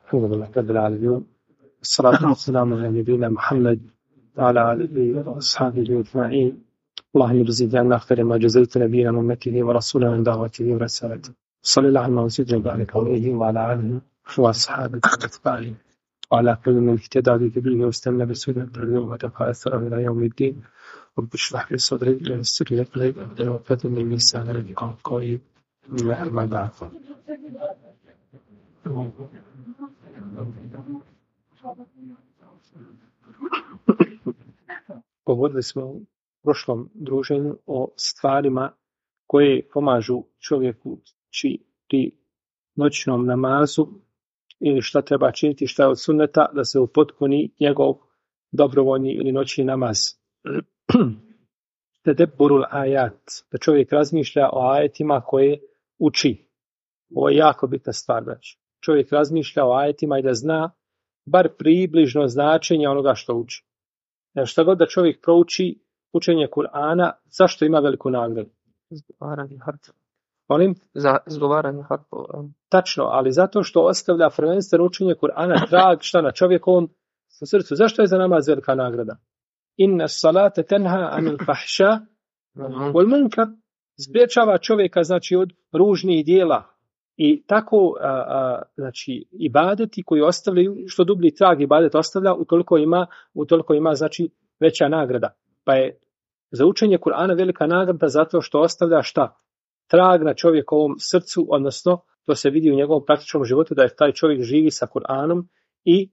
الحمد لله رب العالمين والصلاة والسلام على نبينا محمد وعلى آله وأصحابه أجمعين. اللهم اجزي عنا خير ما جزيت نبينا من أمته ورسولا من دعوته ورسالته. صلى الله عليه وسلم وبارك عليه وعلى آله وأصحابه وأتباعه وعلى كل من اهتدى بهديه واستنى بسنته وتقى أثره إلى يوم الدين. رب اشرح لي صدري ويسر لي أمري واحلل عقدة من لساني يفقهوا قولي. أما بعد. Govorili smo u prošlom druženju o stvarima koje pomažu čovjeku pri noćnom namazu ili šta treba činiti, šta je od sunneta da se upotpuni njegov dobrovoljni ili noćni namaz. Tedebburul ajat, da čovjek razmišlja o ajetima koje uči. Ovo je jako bitna stvar. Znači. Čovjek razmišlja o ajetima i da zna bar približno značenje onoga što uči. Jer šta god da čovjek prouči učenje Kur'ana, zašto ima veliku nagradu? Izgovaranje harfova. Molim? Za izgovaranje harfova. Tačno, ali zato što ostavlja prvenstveno učenje Kur'ana trag šta na čovjekovom srcu. Zašto je za namaz velika nagrada? Inna salate tenha anil fahša wal munkar. Spriječava čovjeka znači od ružnih dijela. I tako znači ibadeti koji ostavljaju, što dublji trag ibadet ostavlja, utoliko ima znači veća nagrada. Pa je za učenje Kur'ana velika nagrada zato što ostavlja šta? Trag na čovjekovom srcu, odnosno to se vidi u njegovom praktičnom životu da je taj čovjek živi sa Kur'anom i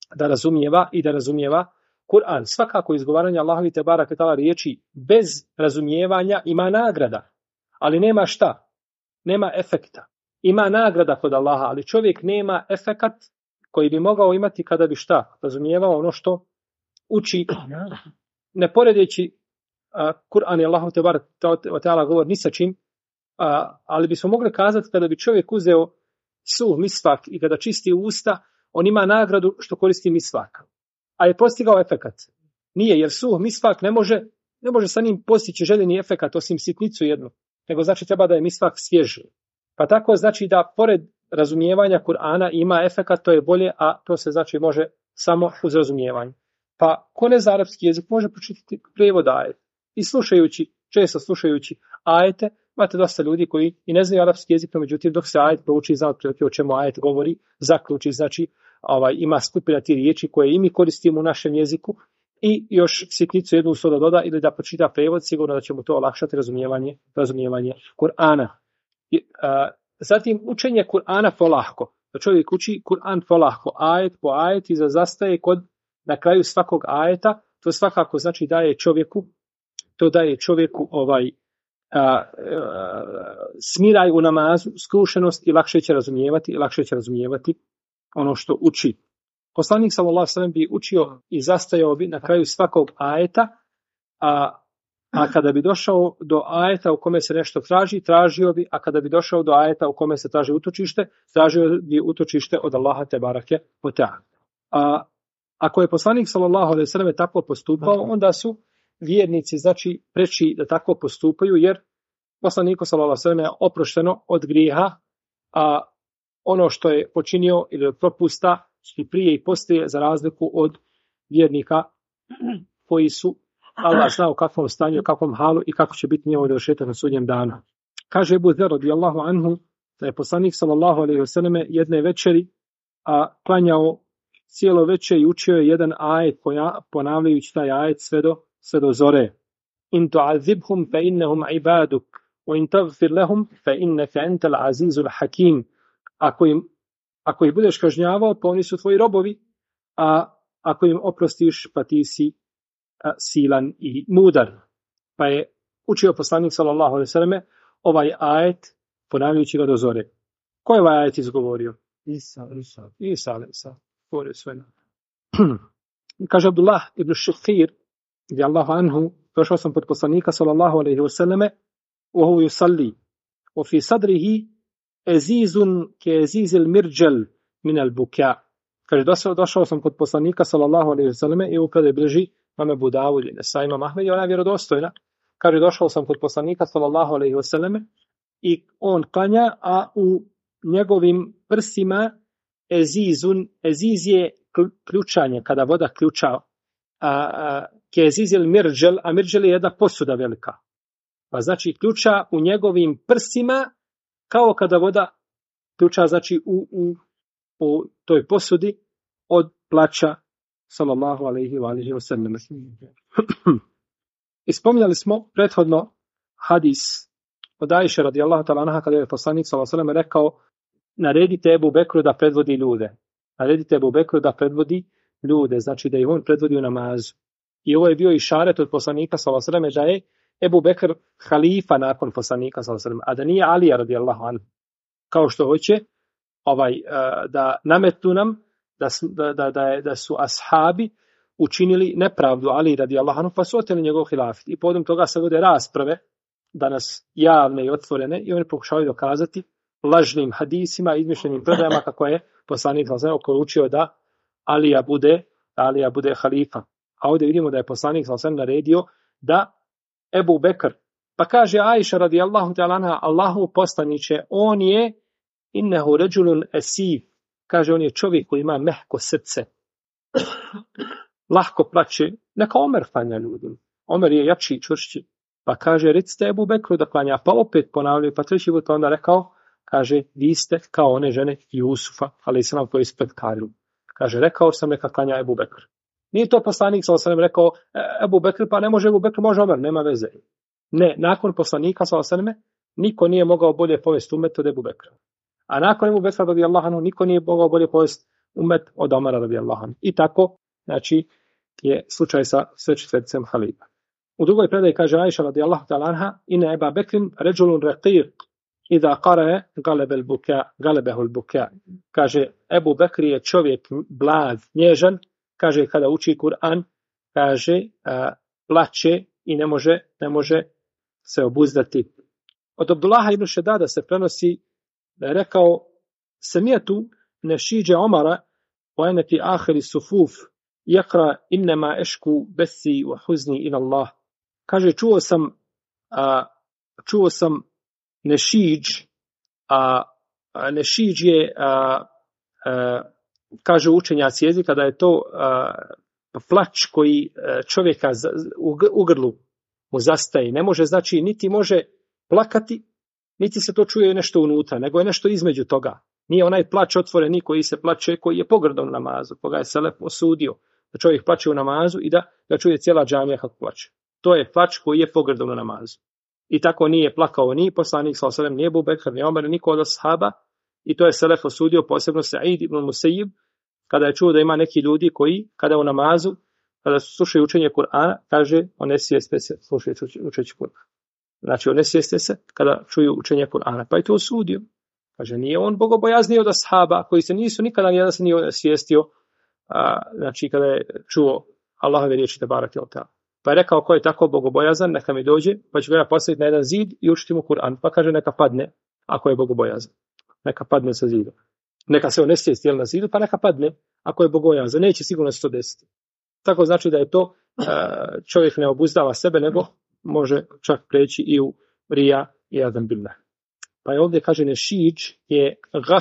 da razumijeva Kur'an. Svakako izgovaranje Allahovi te bareke taala riječi bez razumijevanja ima nagrada, ali nema šta? Nema efekta. Ima nagrada kod Allaha, ali čovjek nema efekat koji bi mogao imati kada bi šta? Razumijevao ono što uči. Ne poredeći Kur'an i Allahu te bareke taala govor ni sa čim, ali bismo mogli kazati kada bi čovjek uzeo suh misvak i kada čisti usta, on ima nagradu što koristi misvak. A je postigao efekat? Nije, jer suh misvak ne može sa njim postići željeni efekat osim sitnicu jednu, nego znači treba da je misvak svježi. Pa tako znači da pored razumijevanja Kur'ana ima efekat, to je bolje, a to se znači može samo uz razumijevanje. Pa ko ne zna arapski jezik može pročitati prijevod ajeta. I često slušajući ajete, imate dosta ljudi koji i ne znaju arapski jezik, no međutim dok se ajet prouči, zna otprilike o čemu ajet govori, zaključi, znači ima skupina ti riječi koje i mi koristimo u našem jeziku i još sitnicu jednu usto da doda ili da pročita prijevod, sigurno da će mu to olakšati razumijevanje Kur'ana. Zatim učenje Kur'ana polahko. Da čovjek uči Kur'an polahko, ajet po ajet i zastaje na kraju svakog ajeta, to svakako znači daje čovjeku smiraj u namazu, skrušenost i lakše će razumijevati ono što uči. Poslanik sallallahu alejhi ve sellem bi učio i zastajao bi na kraju svakog ajeta, a kada bi došao do ajeta u kome se nešto tražio bi, a kada bi došao do ajeta u kome se traži utočište, tražio bi utočište od Allaha te bareke ve taala. Ako je poslanik sallallahu alejhi ve sellem tako postupao, onda su vjernici znači preči da tako postupaju, jer poslaniku sallallahu alejhi ve sellem je oprošteno od grijeha, a ono što je počinio ili od propusta i prije i poslije, za razliku od vjernika koji su Allah zna u kakvom stanju, u kakvom halu i kako će biti njegov dovršetak na sudnjem danu. Kaže Ebu Zer radijallahu anhu da je poslanik sallallahu alejhi ve selleme jedne večeri klanjao cijelo večer i učio je jedan ajet, ponavljajući taj ajet sve do zore. In tu'azibhum fa innahum ibaduk wa in taghfir lahum fa innaka antal azizul hakim. Ako ih budeš kažnjavao, pa oni su tvoji robovi, a ako im oprostiš, pa ti si silan i mudar. Pa je učio poslanik sallallahu alejhi ve selleme ovaj ajet ponavljajući ga do zore. Ko je ovaj ajet izgovorio? Isa. Govorio sve. Kaže Abdullah ibn Šifir radijallahu anhu, došao sam kod poslanika sallallahu alejhi ve selleme wa huwa yusalli wa fi sadrihi azizun ka azizil mirjal min al-buka. Kaže došao sam kod poslanika sallallahu alejhi ve selleme i u predeži Imam Abu Davud ili Nesai, Imam Ahmed, i ona je vjerodostojna. Kaže, došao sam kod poslanika sallallahu alejhi ve selleme i on klanja, a u njegovim prsima ezizun, eziz je ključanje, kada voda ključa, ke eziz il mirđel, a mirđel je jedna posuda velika. Pa znači ključa u njegovim prsima, kao kada voda ključa, znači u toj posudi od plača, sallallahu alejhi wa sallam. Ispomnjali smo prethodno hadis od Ajše radijallahu ta'ala anha, kada je poslanik sallallahu alejhi ve sellem rekao: naredite Ebu Bekru da predvodi ljude. Naredite Ebu Bekru da predvodi ljude, znači da ih on predvodi u namazu. I ovo je bio išaret od poslanika sallallahu alejhi ve sellem da je Ebu Bekr halifa nakon poslanika sallallahu alejhi ve sellem, a da nije Alija radijallahu anhu. Kao što hoće da nametnu nam da su ashabi učinili nepravdu Ali radijallahu anhu, pa su oteli njegov hilafet. I povodom toga se vode rasprave, danas javne i otvorene, i oni pokušavaju dokazati lažnim hadisima, izmišljenim predajama kako je poslanik sallallahu alejhi učio da Alija bude halifa. A ovdje vidimo da je poslanik sallallahu alejhi naredio da Ebu Bekr, pa kaže Ajša radijallahu ta'ala anha, Allahu poslaniće, on je innehu ređulun esif, kaže on je čovjek koji ima mehko srce, lahko plače, neka Omer klanja ljudima. Omer je jači i čvršći. Pa kaže, recite Ebu Bekru da klanja, pa opet ponavljaju, pa treći put onda rekao, kaže, vi ste kao one žene Jusufa, ali se nam to ispredkarilo. Kaže, rekao sam neka klanja Ebu Bekr. Nije to poslanik sallallahu alejhi ve sellem rekao Ebu Bekr, pa ne može Ebu Bekr, može Omer, nema veze. Ne, nakon poslanika sallallahu alejhi ve sellem niko nije mogao bolje povesti umet od Ebu Bekra. A nakon Ebu Bekra radijallahu anhu niko nije mogao bolje povesti umet od Omara radijallahu anhu. I tako, znači, je slučaj sa sve četvrticem halifa. U drugoj predaji kaže Ajša radijallahu ta'ala anha, inna Eba Bekrin ređulun raqiq, idha qara'a galebehu al-buka. Kaže, Ebu Bekri je čovjek blag, nježan, kaže, kada uči Kur'an, kaže, plače i ne može se obuzdati. Od Abdullaha ibn Šedada se prenosi da je rekao, sami'tu nešidže Omara wa ana fi akhir as-sufuf yaqra innama ashku bathi wa huzni ila Allah. Kaže, čuo sam nešidž, nešidž je kaže učenjaci jezika da je to plač koji čovjeka u grlu mu zastaje. Ne može, znači, niti može plakati, niti se to čuje nešto unutra, nego je nešto između toga. Nije onaj plač otvoreni koji se plače, koji je pogrdom namazu, koga je selef osudio, da čovjek plače u namazu i da čuje cijela džamija kako plače. To je plač koji je pogrdom na namazu. I tako nije plakao ni poslanik sallallahu alejhi ve sellem, ni Abu Bekr, ni Omer, niko od ashaba, i to je selef osudio, posebno Sa'id ibn Musayyib, kada je čuo da ima neki ljudi koji, kada u namazu, kada slušaju učenje Kur'ana, kaže, onesijeste se, slušaju učenje Kur'ana. Znači, onesijeste se kada čuju učenje Kur'ana. Pa je to osudio. Kaže, nije on bogobojazniji od ashaba, koji se nisu nikada nijedan se nije onesijestio, znači, kada je čuo Allahove riječi tebareke ve teala. Pa je rekao, ko je tako bogobojazan, neka mi dođe, pa ću ga postaviti na jedan zid i učiti mu Kur'an. Pa kaže, neka padne, ako je bogobojazan. Neka padne sa zidom. Neka se on ne sjesti na zidu, pa neka padne, ako je bogobojazan. Neće sigurno se to desiti. Tako znači da je to, čovjek ne obuzdava sebe, nego može čak preći i u rija i adam billah. Pa je ovdje kaže nešidž je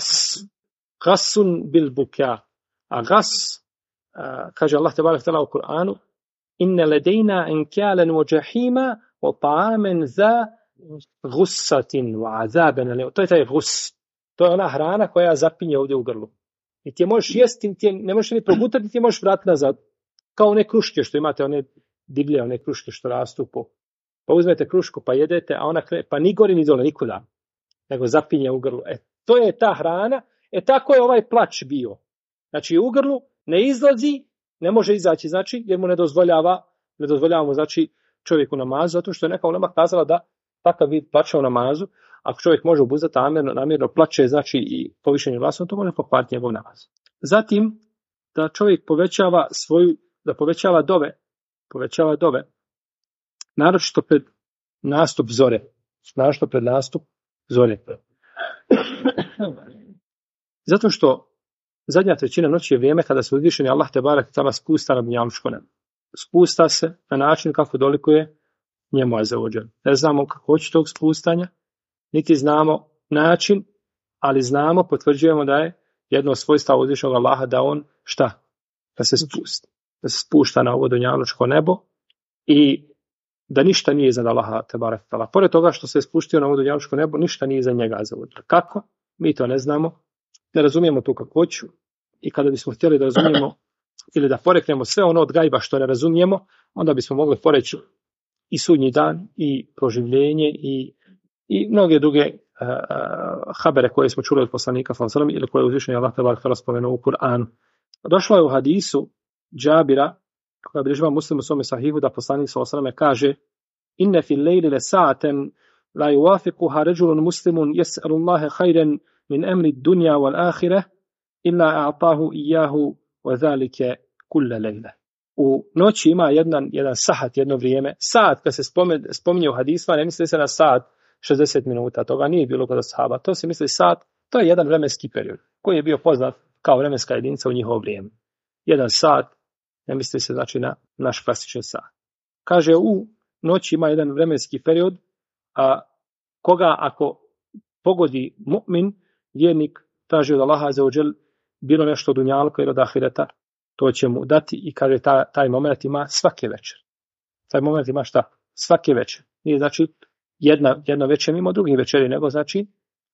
gasun bil buka. A gas, kaže Allah tebarek ve teala u Kur'anu, inna ladejna enkalan wa jahima wa ta'amen za gussatin wa azaben. To je taj gus. To je ona hrana koja zapinje ovdje u grlu. I ti je možeš jesti, ne možeš ni progutati, ti je možeš vratiti nazad. Kao one kruške što imate, one divlje, one kruške što rastu pa uzmete krušku pa jedete, a ona pa ni gori ni dole nikuda, nego zapinje u grlu. To je ta hrana, tako je ovaj plač bio. Znači u grlu ne izlazi, ne može izaći, znači, jer mu ne dozvoljavamo, znači, čovjeku namazu, zato što je neka ulema kazala da takav vid plaća u namazu, ako čovjek može obuzdati namjerno plače, znači i povišenje glasom, to može pokvariti njegov namaz. Zatim, da čovjek povećava dove, naročito pred nastup zore. Zato što zadnja trećina noći je vrijeme kada se uzvišeni Allah tebarek ve teala spusta na dunjalučko nebo. Spusta se na način kako dolikuje njemu azza wa džel. Ne znamo kako će tog spustanja, niti znamo način, ali znamo, potvrđujemo da je jedno od svojstva uzvišenog Allaha da on šta? Da se spusti. Da se spušta na ovo dunjalučko nebo i da ništa nije iznad Allaha tebarek ve teala. Pored toga što se spuštio na ovo dunjalučko nebo, ništa nije iza njega zavodilo. Kako? Mi to ne znamo. Ne razumijemo tu kakvoću i kada bismo htjeli da razumijemo ili da poreknemo sve ono od gajba što ne razumijemo, onda bismo mogli poreći i sudnji dan i proživljenje i mnoge druge habere koje smo čuli od poslanika sallallahu alejhi ve sellem ili koje je uzvišeni Allah tebarek ve teala spomenuo u Kur'anu. Došlo je u hadisu Džabira, koja bilježi Muslim u svome sahihu, da poslanik sallallahu alejhi ve sellem kaže: "Inne fil lejli lesa'atan la yuwafiquha rajulun muslimun yas'alu Allaha khayran min amri ad-dunya wal akhirah illa a'tahu iyyahu wa zalika kull lejla." U noći ima jedan sahat, jedno vrijeme. Saat, kad se spominje u hadisma, ne misli se na saat 60 minuta, toga nije bilo kod ashaba. To se misli saat, to je jedan vremenski period, koji je bio poznat kao vremenska jedinica u njihovo vrijeme. Jedan sat, ne misli se znači na naš klasični sat. Kaže, u noći ima jedan vremenski period, a koga ako pogodi mu'min, vjernik, traži od Allaha azza wa džel bilo nešto od dunjalka ili od ahireta, to će mu dati i kaže taj moment ima svake večer. Taj moment ima šta? Svake večer. Nije znači jedna večer mimo drugih večeri, nego znači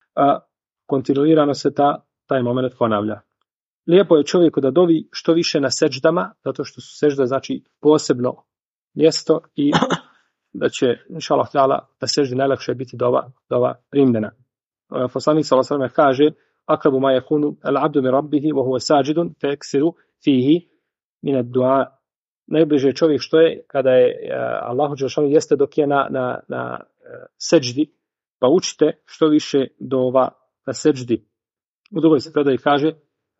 kontinuirano se taj moment ponavlja. Lijepo je čovjeku da dovi što više na seđdama, zato što su seđde znači posebno mjesto i da će, inšallah ta'ala, da seždi najlakše biti dova primljena. Poslanik sallallahu alejhi ve sellem kaže: "Akrabu ma yakunu al-'abdu min rabbih wa huwa sajidun fayaksiru fihi min ad-du'a." Najbliže čovjek što je kada je Allahu dželle jeste dok je na seđdi, pa učite što više dova na seđdi. U drugoj se predaji kaže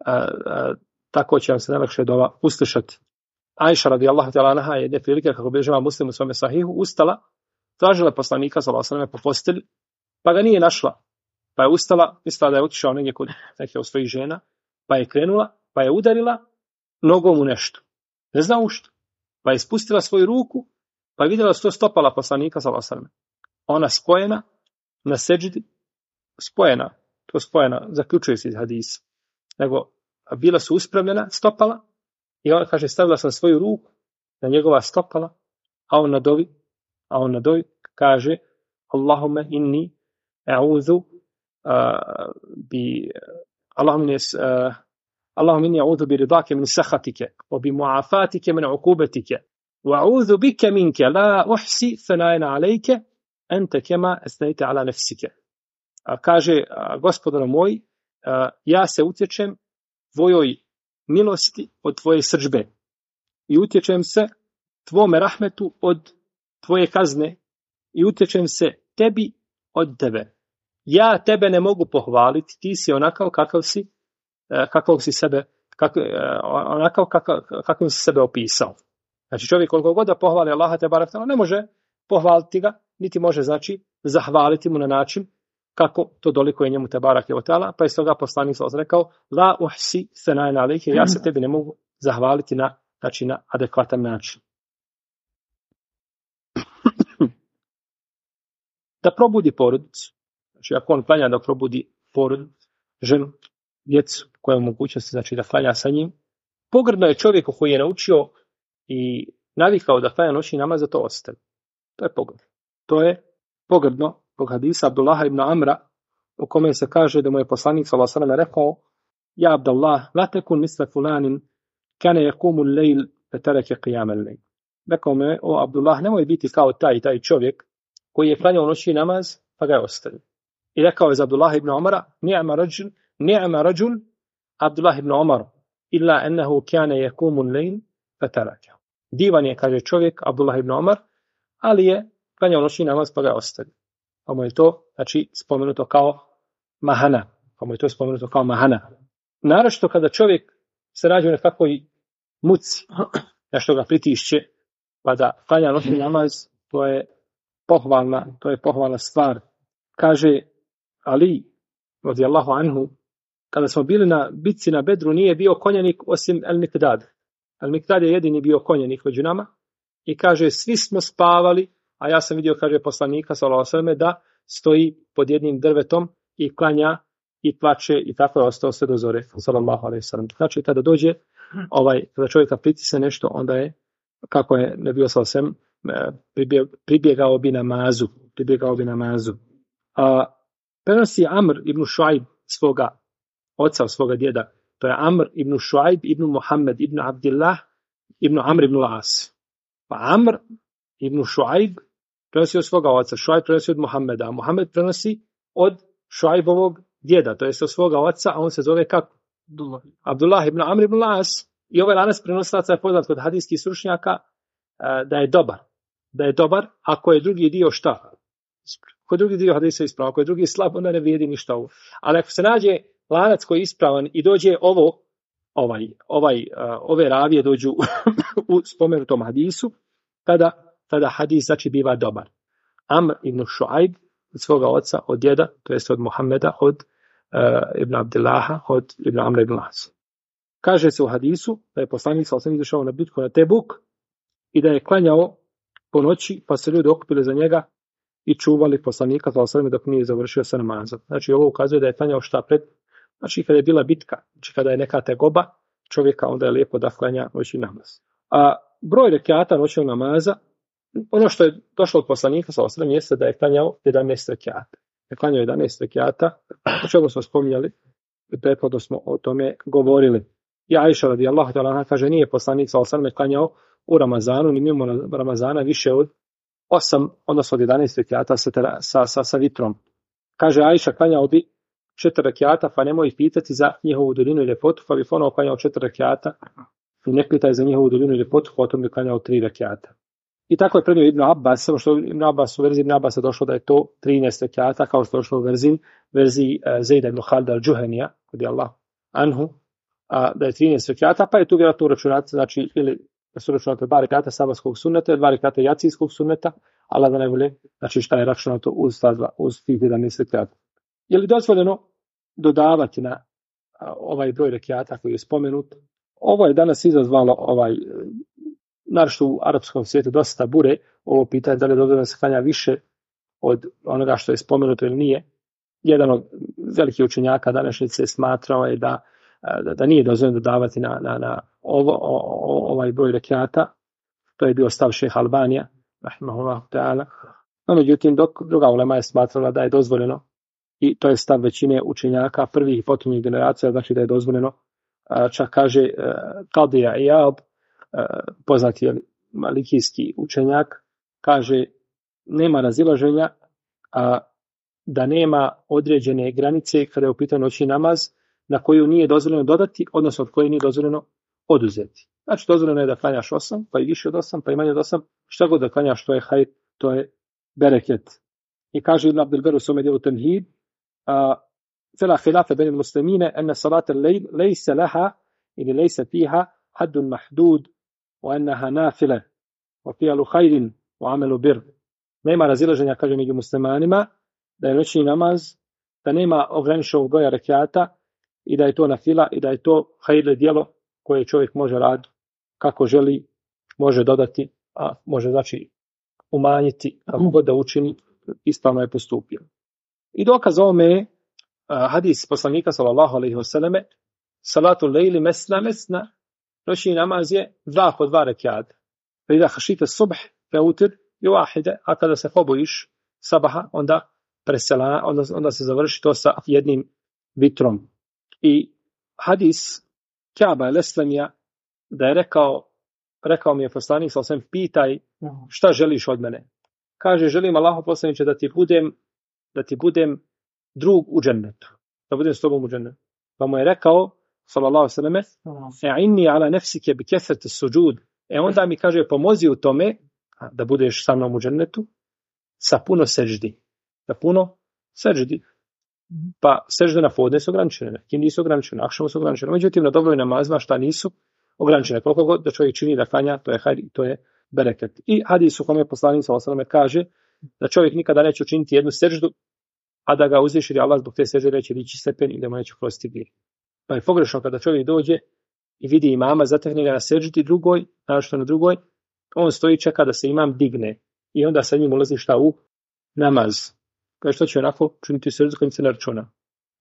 tako će vam se najlakše dova uslišati. Ajša radijallahu ta'ala anha je jedne prilike, kako bilježi Muslim u svome sahihu, ustala, tražila poslanika sallallahu alejhi ve sellem po postelji, pa ga nije našla. Pa je ustala, mislila da je otišao negdje kod neke od svojih žena, pa je krenula, pa je udarila nogom u nešto. Ne zna u što. Pa je spustila svoju ruku, pa je vidjela da su to stopala poslanika sallallahu alejhi ve sellem. Ona spojena na seđdi, spojena, zaključuje se iz hadisa. Nego bila su uspravljena stopala i ona kaže stavila sam svoju ruku na njegova stopala, a on na dovi kaže: "Allahumma inni a'udhu Allahumma inni a'udhu bi ridake min sakhatike wa bi mu'afatike min 'uqubatike wa a'udhu bika minka la uhsi thana'an 'alayka anta kama asnayta 'ala nafsika." Kaže gospodar moj, ja se utječem tvojoj milosti od tvoje srdžbe i utječem se tvome rahmetu od tvoje kazne i utječem se tebi od tebe. Ja tebe ne mogu pohvaliti, ti si onakav kakvog si sebe, onakav kakvog si sebe opisao. Znači čovjek koliko god da pohvali Allaha te barek ne može pohvaliti ga, niti može znači zahvaliti mu na način kako to dolikuje njemu te barake o ta'ala, pa je stoga poslanik sallallahu alejhi ve sellem rekao: "La uhsi sana'an alejke", ja se tebi ne mogu zahvaliti na adekvatan način. Da probudi porodicu. Znači ako on klanja da probudi porodicu, ženu, djecu, koja je mogućnosti znači da klanja sa njim, pogrdno je čovjeku koji je naučio i navikao da klanja noćni namaz da to ostavi. To je pogrdno. To je pogrdno. Zbog hadisa Abdullaha ibn Amra, u kome se kaže da mu je poslanik sallallahu alejhi ve sellem rekao: "Ja Abdullah, la takun misla fulanin kana yaqumu al-layl fa taraka qiyam al-layl." Rekao mu je: "O Abdullah, nemoj biti kao taj čovjek koji je klanjao noćni namaz pa ga je ostavio." I rekao je za Abdullaha ibn Umara: "Ni'ma rajul Abdullah ibn Umar, illa annahu kana yaqumu al-layl fa taraka." Divan je, kaže čovjek Abdullah ibn Umar, ali je klanjao noćni namaz pa ga je ostavio. Pa mu je to, znači, spomenuto kao mahana. Naročito kada čovjek se nađe u nekakvoj muci, nešto ga pritišće, pa da klanja noćni namaz, to je pohvalna stvar. Kaže Ali, radijallahu anhu, kada smo bili na bitci na Bedru, nije bio konjanik osim El-Mikdad. El-Mikdad je jedini bio konjanik među nama i kaže, svi smo spavali, a ja sam vidio, kaže poslanika sallallahu alejhi ve sellem, da stoji pod jednim drvetom i klanja i plače i tako je ostao sve do zore, sallallahu alejhi ve sellem. Znači kada dođe kada čovjeka pritisne nešto, onda je, kako je Nebija sallallahu pribjegao bi namazu. A prenosi Amr ibn Šuajb svoga oca, svoga djeda. To je Amr ibn Šuajb ibn Muhammed ibn Abdillah ibn Amr ibn Las. Pa Amr ibn Šuajb prenosi od svoga oca, Šuajb prenosi od Muhammeda, a Muhammed prenosi od Šuajbovog djeda, to je od svoga oca, a on se zove kako? Abdullah ibn Amr ibn Las. I ovaj lanac prenosilaca je poznat kod hadijskih stručnjaka da je dobar, ako je drugi dio šta? Ako je drugi dio hadisa ispravan, ako je drugi slab, onda ne vrijedi ništa ovo. Ali ako se nađe lanac koji je ispravan i dođe ove ravije dođu u spomenutom hadisu, tada hadis znači biva dobar. Amr ibn Šuajb od svoga oca, od djeda, to jest od Muhammeda, od ibn Abdillaha, od ibn Amra ibn Las. Kaže se u hadisu da je poslanik sallallahu alejhi ve sellem izašao na bitku na Tebuk i da je klanjao po noći, pa se ljudi okupili za njega i čuvali poslanika sallallahu alejhi ve sellem dok nije završio sa namazom. Znači ovo ukazuje da je klanjao šta pred, znači kada je bila bitka, znači kada je neka tegoba čovjeka, onda je lijepo da klanja noćni namaz. A broj rekata noćnog namaza, ono što je došlo od poslanika sallallahu alejhi ve sellem jeste da je klanjao 11 rekata. Je klanjao 11 rekata, o čemu smo spominjali, prethodno smo o tome govorili. I Ajša radijallahu ta'ala anha kaže, nije poslanik sallallahu alejhi ve sellem klanjao u Ramazanu ni mimo Ramazana više od 8, odnosno od 11 rekata sa vitrom. Kaže Ajša, klanjao bi 4 rekata, pa nemoj pitati za njihovu duljinu i ljepotu, pa bi ponovo klanjao 4 rekata i ne pitaj za njihovu duljinu i ljepotu, potom bi klanjao 3 rekata. I tako je prenio Ibn Abbas, samo što u verziji Ibn Abbasa došlo da je to 13 rekata, kao što je došlo u verziji Zejda ibn Khalid al-Juhanija, radijallahu anhu, da je 13 rekata, pa je tu vjerojatno uračunati, znači, ili da su uračunati 2 rekata sabatskog sunneta, 2 rekata jacijskog sunneta, ali da ne bude, znači šta je računato uz tih 11 rekata. Je li dozvoljeno dodavati na ovaj broj rekata koji je spomenut? Ovo je danas izazvalo naročito u arapskom svijetu dosta bure, ovo pitanje da li je dozvoljeno da se klanja više od onoga što je spomenuto ili nije. Jedan od velikih učenjaka današnjice smatrao je da nije dozvoljeno dodavati na ovaj broj rekata. To je bio stav šejha Albanija, rahimahullahu ta'ala. No, međutim, dok druga ulema je smatrala da je dozvoljeno, i to je stav većine učenjaka prvih i potomnih generacija, znači da je dozvoljeno. Čak kaže Qadija Iyad, poznati je malikijski učenjak, kaže nema razilaženja, da nema određene granice kada je u pitanju noćni namaz na koju nije dozvoljeno dodati, odnosno od koje nije dozvoljeno oduzeti. Znači dozvoljeno je da klanjaš 8, pa i više od 8, pa i manje od 8, šta god da klanjaš, to je hajr, to je bereket. I kaže Ibn Abdul Ber u svome dijelu Temhid, fela khilafa bejn muslimine enne salat al-lejl lejse laha ili lejse fiha haddun mahdud wa enneha nafile wa fijalu hajrin wa amelu bir. Nema razilaženja, kaže među muslimanima, da je noćni namaz, da nema ograničenog broja rekata i da je to nafila i da je to hajrle djelo koje čovjek može raditi kako želi, može dodati, a može znači umanjiti, kako god da učini, ispravno je postupio. I dokaz ovome je hadis poslanika sallallahu alejhi ve selleme, salatul lejli mesna, noćni namaz je 2 po 2 rekata. Pa ida hašite subh, feutir i wahide, a kada se pobojiš sabaha, onda presela, onda se završi to sa jednim vitrom. I hadis Ka'ba el-Eslamija, da je rekao mi je poslanik sallallahu alejhi ve sellem, pitaj šta želiš od mene. Kaže, želim Allahu poslaniče da ti budem drug u džennetu, da budem s tobom u džennetu. Pa mu je rekao sallallahu alejhi ve selleme, inni ala nafsike bi kathrati sujud. Onda mi kaže, pomozi u tome da budeš sa mnom u džennetu sa puno seždi. Sa puno seždi. Pa sežde na podne su ograničene, kim nisu ograničene, akšamo su ograničene. Međutim, na dobroj namazima šta nisu ograničene. Koliko god da čovjek čini da klanja, to je hajr, to je bereket. I hadis u kome poslanik sallallahu alejhi ve selleme kaže da čovjek nikada neće učiniti jednu seždu, a da ga uzviši Allah zbog te sežde neće dići stepen i da mu neće prostiti grijeh. Pa je pogrešno kada čovjek dođe i vidi imama, zatekne ga na seždi drugoj, naročito na drugoj, on stoji i čeka da se imam digne i onda sa njim ulazi šta u namaz. Kaže, što će onako činiti seždu kad se ne računa.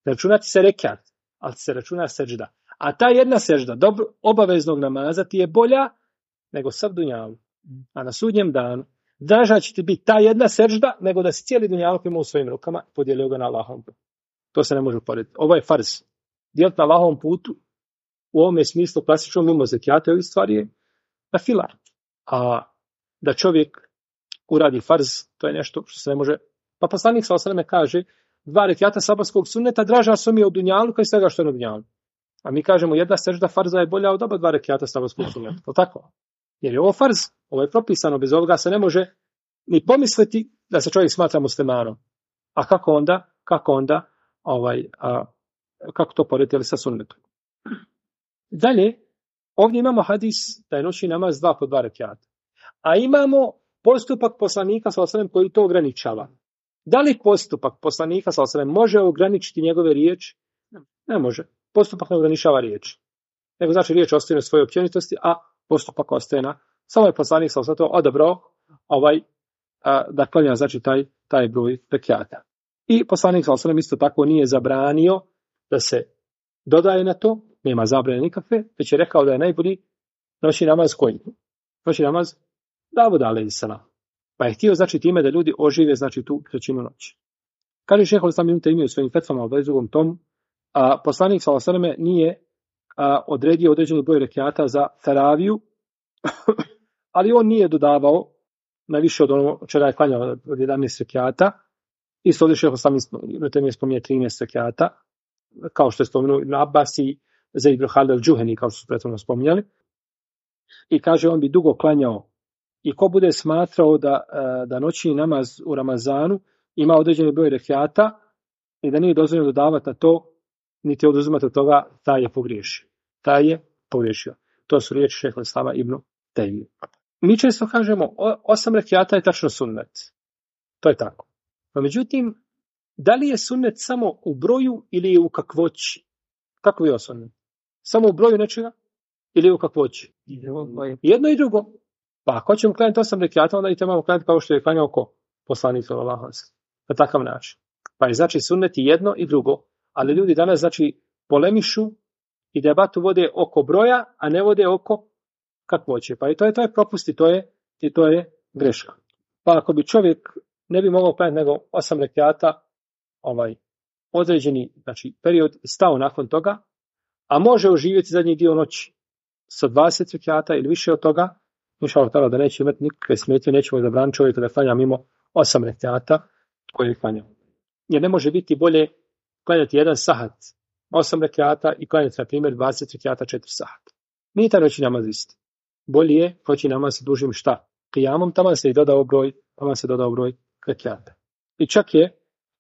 Ne računati se rekat, ali se računa sežda. A ta jedna sežda obaveznog namaza ti je bolja nego sav dunjaluk. A na sudnjem danu draža će ti biti ta jedna sežda nego da si cijeli dunjaluk imao u svojim rukama i podijelio ga na Allahovom putu. To se ne može uporediti. Ovo je farz. Dijeliti na Allahovom putu u ovome smislu klasičnom mimo zekijata ovih stvari je na fila. A da čovjek uradi farz, to je nešto što se ne može. Pa poslanik sallallahu alejhi ve sellem kaže 2 rekjata sabatskog sunneta draža su mi od dunjaluka i svega što je na dunjaluku. A mi kažemo jedna sežda farza je bolja od oba 2 rekjata sabatskog sunneta. To tako. Jer je ovo farz, ovo je propisano, bez ovoga se ne može ni pomisliti da se čovjek smatra muslimanom. A kako onda kako to porediti sa sunnetom? Dalje, ovdje imamo hadis da je noćni namaz 2 po 2 rekjata. A imamo postupak poslanika sallallahu alejhi ve sellem koji to ograničava. Da li postupak poslanika sallallahu alejhi ve sellem može ograničiti njegove riječi? Ne može. Postupak ne ograničava riječ. Nego znači riječ ostaje na svojoj općenitosti, a postupak ostaje na. Samo je poslanik sallallahu alejhi ve sellem odabrao da klanja znači taj broj rekjata. I poslanik sallallahu alejhi ve sellem isto tako nije zabranio da se dodaje na to, nema zabrane nikakve, već je rekao da je najbolji noćni namaz koji? Noćni namaz Davud alejhiselam. Pa je htio znači time da ljudi ožive znači tu trećinu noći. Kaže šejh Islam Ibn Taymije u svojim fetvama u 22. tomu, poslanik sallallahu alejhi ve sellem nije odredio određeni broj rekjata za taraviju, ali on nije dodavao na više od ono čega je klanjao od 11 rekjata. Isto ovdje šejh Islam Ibn Taymije spominje 13 rekjata, kao što je spomenuo Ibn Abbas i Zaid ibn Khalid al-Juhani, kao što su prethodno spominjali. I kaže on bi dugo klanjao. I ko bude smatrao da noćni namaz u Ramazanu ima određeni broj rekjata i da nije dozvoljeno dodavati na to, niti oduzimati od toga, taj je pogriješio. To su riječi šejha Islama Ibn Taymije. Mi često kažemo 8 rekjata je tačno sunnet. To je tako. No, međutim, da li je sunnet samo u broju ili je u kakvoći? Kako je sunnet? Samo u broju nečega ili u kakvoći? Jedno i drugo. Pa ako ćemo klanjati 8 rekjata, onda i trebamo klanjati kao što je klanjao oko poslanik sallallahu alejhi ve sellem. Na takav način. Pa je znači sunneti jedno i drugo. Ali ljudi danas znači polemišu i debatu vode oko broja, a ne vode oko kakvoće. Pa i to je propust i to je greška. Pa ako bi čovjek ne bi mogao klanjati nego 8 rekjata, određeni znači period stao nakon toga, a može oživjeti zadnji dio noći sa 20 rekjata ili više od toga, inshallah da neće imati nikakve smetnje, nećemo zabraniti čovjeka da klanja mimo 8 rekjata koje je klanjao. Jer ne može biti bolje klanjati 1 sahat 8 rekjata i klanjati na primjer 20 rekjata 4 sahata. Nije taj noćni namaz isti. Bolje je noćni namaz sa dužim šta? Qiyamom, tamo se dodao broj rekjata. I čak je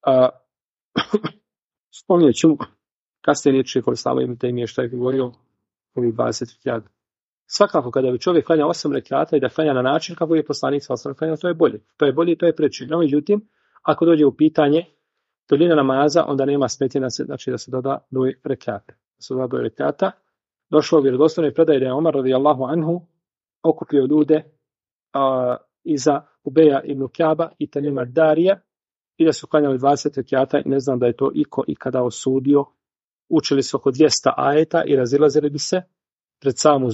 spominjat ću kasnije riječi koji Islama Ibn Taymije šta je govorio ovih 20 rekjata. Svakako kada bi čovjek klanja 8 rekjata i da klanja na način kako je poslanik sallallahu alejhi ve sellem, to je bolje. To je bolje i to je preče. No međutim, ako dođe u pitanje duljina namaza, onda nema smetnje znači da se doda broj rekjata. Došlo u vjerodostojnoj predaji da je Omar radijallahu anhu okupio ljude iza Ubeja ibn Ka'ba i Tamima Darija i da su klanjali 20 rekjata i ne znam da je to iko ikada osudio. Učili su oko 200 ajeta i razilazili bi se pred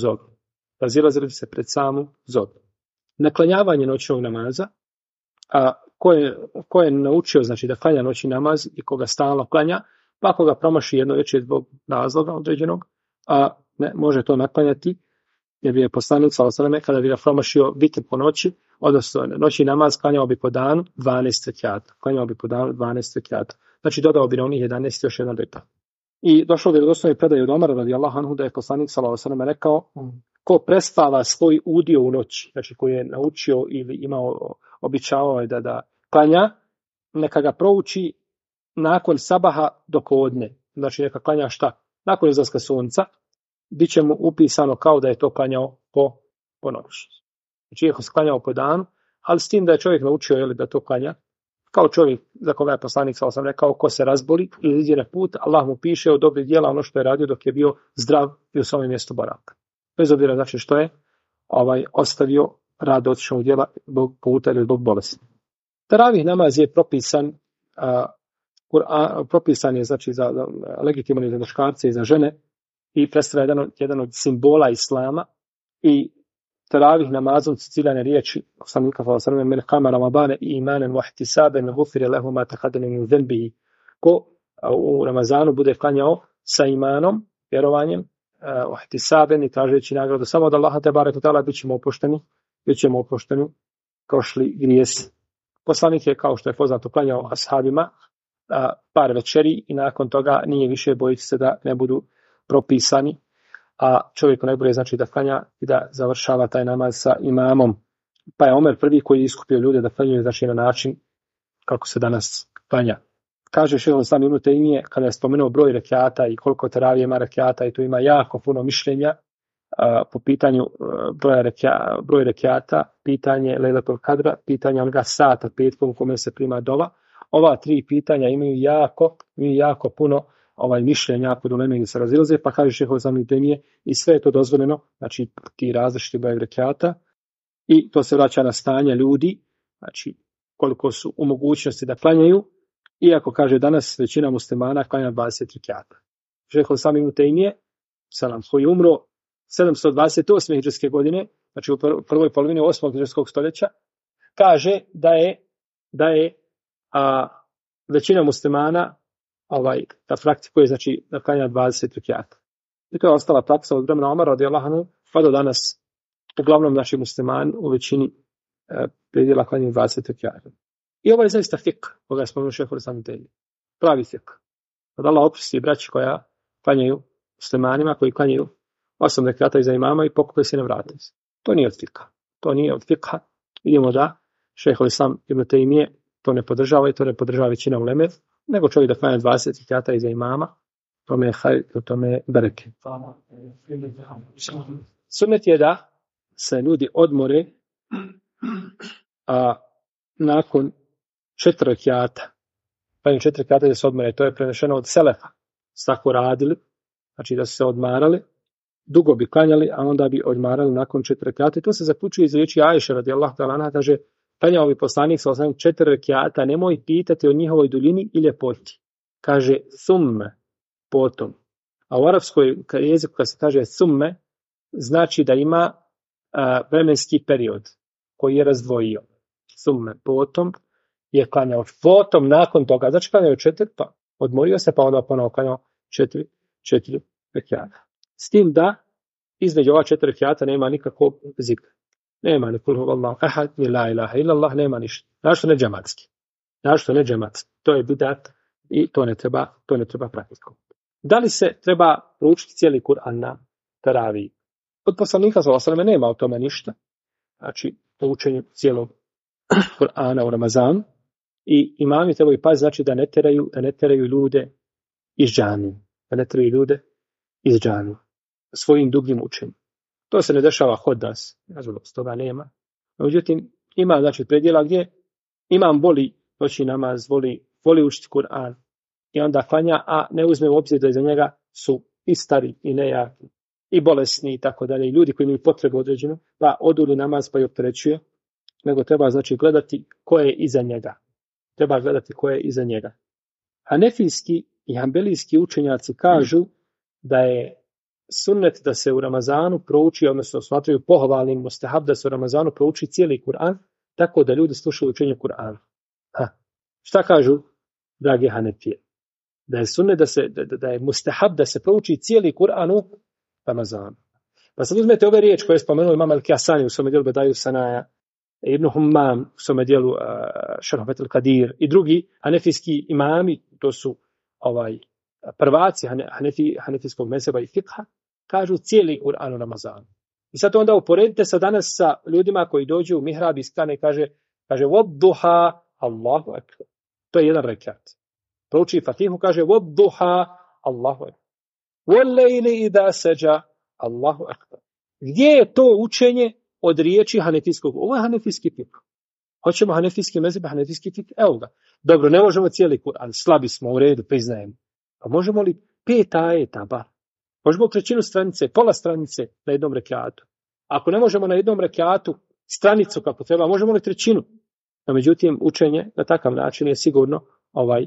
samu zoru. Naklanjavanje noćnog namaza, ko je naučio znači da klanja noćni namaz i koga stalno klanja, pa ako ga promaši jedno večer zbog razloga određenog, ne može to naklanjati, jer bi je poslanik sallallahu alejhi ve sellem kada bi ga promašio vitr po noći, odnosno noćni namaz klanjao bi po danu 12 rekjata. Znači dodao bi na onih 11 još jedan rekat. I došlo u vjerodostojnoj predaji od Omara radijallahu anhu da je poslanik sallallahu alejhi ve sellem rekao: ko prespava svoj udio u noći, znači koji je naučio ili običavao je da klanja, neka ga prouči nakon sabaha do podne. Znači neka klanja šta? Nakon izlaska sunca, bit će mu upisano kao da je to klanjao po noći. Znači je klanjao po danu, ali s tim da je čovjek naučio da to klanja, kao čovjek za koga je poslanik sallallahu alejhi ve sellem rekao, ko se razboli ili iđe na put, Allah mu piše od dobrih djela ono što je radio dok je bio zdrav i u svom mjestu boravka. Bez obzira znači što je ostavio rad otišao u djela zbog puta ili zbog bolesti. Taravih namaz je propisan propisan je znači za legitiman za muškarce i za žene i predstavlja jedan od simbola islama i teravih namazom su ciljane riječi poslanika sallallahu alejhi ve sellem men qama ramadana imanan wa ihtisaban ghufira lahu ma taqaddama min dhanbihi. Ko u Ramazanu bude klanjao sa imanom, vjerovanjem, ihtisaban i tražeći nagradu samo od Allaha te barek taala bićemo oprošteni prošli grijesi. Poslanik je, kao što je poznato, klanjao ashabima par večeri i nakon toga nije više bojeći se da ne budu propisani, a čovjeku najbolje znači da klanja i da završava taj namaz sa imamom. Pa je Omer prvi koji je iskupio ljude da klanjaju znači na način kako se danas klanja. Kaže šejh al-Islam Ibn Taymije kada je spomenuo broj rekata i koliko teravije ima rekata i tu ima jako puno mišljenja po pitanju broj rekata, pitanje Lejletul Kadra, pitanje onoga sata petkom u kome se prima dova. Ova tri pitanja imaju jako puno mišljenja kod uleme gdje se razilaze, pa kaže šejh al-Islam Ibn Taymije i sve je to dozvoljeno, znači ti različiti broj rekata i to se vraća na stanje ljudi, znači koliko su u mogućnosti da klanjaju, iako kaže danas većina muslimana klanja 20 rekata. Šejh al-Islam Ibn Taymije koji je umro 728. hidžrske godine, znači u prvoj polovini 8. hidžrskog stoljeća, kaže da je većina muslimana da praktikuje, znači da klanja 20 rekata. I to je ostala praksa od vremena Omara radijallahu anhu pa do danas. Uglavnom naši muslimani u većini predjela klanjaju 20 rekata. I ovo je zaista fik, koga je spomenuo šejh al-Islam Ibn Taymije. Pravi fik. Od Allah oprosti braći koja klanjaju muslimanima, koji klanjaju 8 rekata iza imama i pokupe se ne vrate. To nije od fika. To nije od fikha. Vidimo da šejh al-Islam Ibn Taymije to ne podržava i to ne podržava većina uleme, nego čovjek da klanja 20 rekata iza imama, tome je hajr, tome je bereke. Sunnet je da se ljudi odmore nakon 4 rekata. Klanjaju 4 rekata da se odmore. To je prenešeno od selefa. Tako radili, znači da su se odmarali, dugo bi klanjali, a onda bi odmarali nakon 4 rekata. I to se zaključuje iz riječi Ajše radijallahu ta'ala anha, kaže klanjao bi poslanik sa 4 rekata, nemoj pitati o njihovoj duljini i ljepoti. Kaže summe, potom. A u arapskoj jeziku kad se kaže summe, znači da ima vremenski period koji je razdvojio. Summe, potom je klanjao. Potom nakon toga, znači klanjao 4, pa odmorio se, pa onda ponovo klanjao 4 rekata. S tim da između ova 4 rekata nema nikakvog zikra. Nema ni kul huvallahu ahad, ni la ilaha illallah, nema ništa. Našto ne džematski. To je bidat i to ne treba praktikovati. Da li se treba proučiti cijeli Kur'an na teraviji? Od poslanika sallallahu alejhi ve sellem nema o tome ništa. Znači, po učenju cijelog Kur'ana u Ramazanu i imami trebaju paziti, znači da ne teraju ljude iz džamije. Svojim dugim učenjem. To se ne dešava kod nas, nažalost, toga nema. Međutim, ima znači predjela gdje imam voli noći namaz, voli učiti Kur'an i onda klanja, a ne uzme u obzir da iza njega su i stari i nejaki i bolesni i tako dalje, i ljudi koji imaju potrebu određenu, pa oduli namaz pa i opterećuje, nego treba znači gledati ko je iza njega. Hanefijski i hambelijski učenjaci kažu da je sunnet da se u Ramazanu prouči, odnosno smatraju pohvalnim mustahab da se u Ramazanu prouči cijeli Kur'an, tako da ljudi slušaju učenje Kur'ana. Šta kažu, dragi Hanefije? Da je sunnet da je mustahab da se prouči cijeli Kur'an u Ramazanu. Pa sad uzmete ove riječi koje je spomenuo Imam Al-Kasani u svome dijelu Bedaju Sanaja, Ibn Humam u svome dijelu Šerh Betel Kadir i drugi hanefijski imami, to su prvaci hanefijskog mezheba i fikha, kažu cijeli Kur'an u Ramazanu. I sad onda uporedite sa danas sa ljudima koji dođu u mihrab iz kane i kaže wadduha Allahu akbar. To je jedan rekat. Prouči Fatihu, kaže wadduha Allahu akbar. Wal-layli idha saja Allahu akbar. Gdje je to učenje od riječi hanefijskog? Ovo je hanefijski fikh. Hoćemo hanefijski mezheb, hanefijski fikh. Evo ga. Dobro, ne možemo cijeli Kur'an, slabi smo, u redu, priznajemo. A možemo li 5 ajeta bar? Možemo trećinu stranice, pola stranice na jednom rekatu. Ako ne možemo na jednom rekatu stranicu kako treba, možemo li trećinu? No, međutim, učenje na takav način je sigurno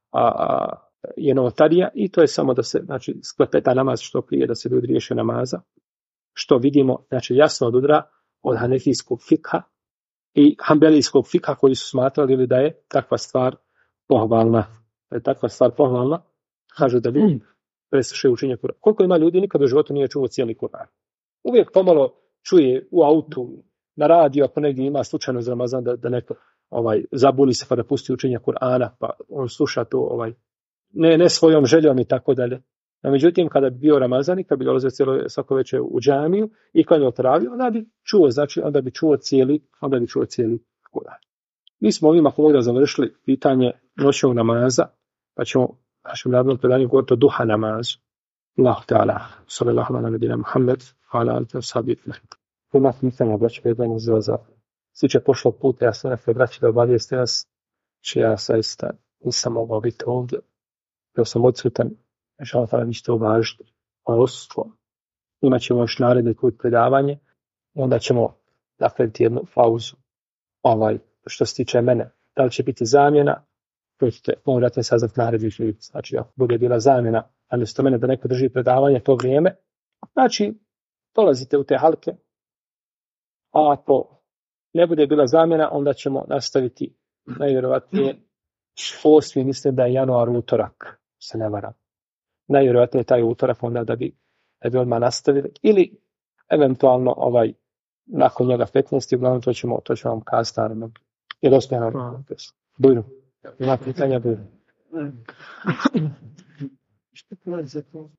je novotarija i to je samo da se, znači, sklepeta namaz što prije, da se ljudi riješe namaza, što vidimo, znači, jasno odudra od hanefijskog fikha i hambelijskog fikha koji su smatrali da je takva stvar pohvalna. Da je takva stvar pohvalna, kažu da ljudi preslušaju učenje Kur'ana. Koliko ima ljudi nikad u životu nije čuo cijeli Kur'an. Uvijek pomalo čuje u autu, na radiju, ako negdje ima slučajno za Ramazan da neko zabuli se pa da pusti učenje Kur'ana, pa on sluša to ne svojom željom i tako dalje. No, međutim, kada bi bio Ramazan i kada bi dolazio svako večer u džamiju i klanjao teraviju, onda bi čuo, znači onda bi čuo cijeli Kur'an. Mi smo ovim, ako mogu da završili pitanje noćnog namaza, pa ćemo u našem radnom predanju govoriti o duha namazu. Allahu ta'ala, sallallahu ala nabina Muhammed, ala alihi wa sahbihi. Ima pitanja, braći, vezano za svi će pošlo puta, ja sam nekaj braći da obavijeste nas, či ja saista nisam mogao biti ovdje, bio sam odsutan, žao tada vi ćete uvažiti odsustvo. Imat ćemo još naredni put predavanje i onda ćemo napraviti jednu pauzu. Što se tiče mene, da li će biti zamjena, to ćete morate saznati naredni put. Znači, ako bude bila zamjena, a mjesto mene da neko drži predavanje to vrijeme, znači, dolazite u te halke, a ako ne bude bila zamjena, onda ćemo nastaviti najvjerovatnije 8. mislim da je januar utorak, se ne varam. Najvjerovatnije taj utorak onda da bi odmah nastavili ili eventualno nakon njega 15. uglavnom to ćemo vam kazati naravno. Jer ospijano bujru. Ima pitanja bujru. Što je za to?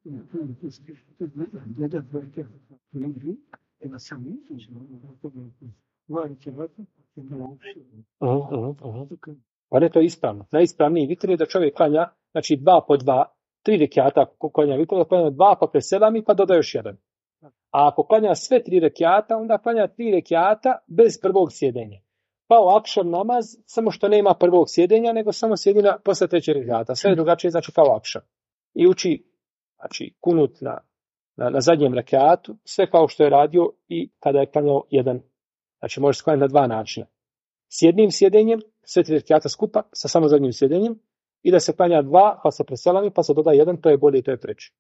Ali to je ispravno. Najispravniji vitr je da čovjek klanja, znači 2 po 2, 3 rekiata klanja vitr, da klanja 2 pa preselami pa doda još jedan. A ako klanja sve 3 rekiata, onda klanja 3 rekiata bez prvog sjedenja. Pa u akšam namaz, samo što nema prvog sjedenja, nego samo sjedina posle 3 rekiata. Sve je drugačije, znači kao akšam. I uči, znači, kunut na zadnjem rekiatu, sve kao što je radio i kada je klanjao jedan. Znači, može se klanjati na 2 načina. S jednim sjedenjem, sve 3 rekiata skupa, sa samo zadnjim sjedenjem, i da se klanja 2, pa se preselami, pa se doda 1, to je bolje i to je preče.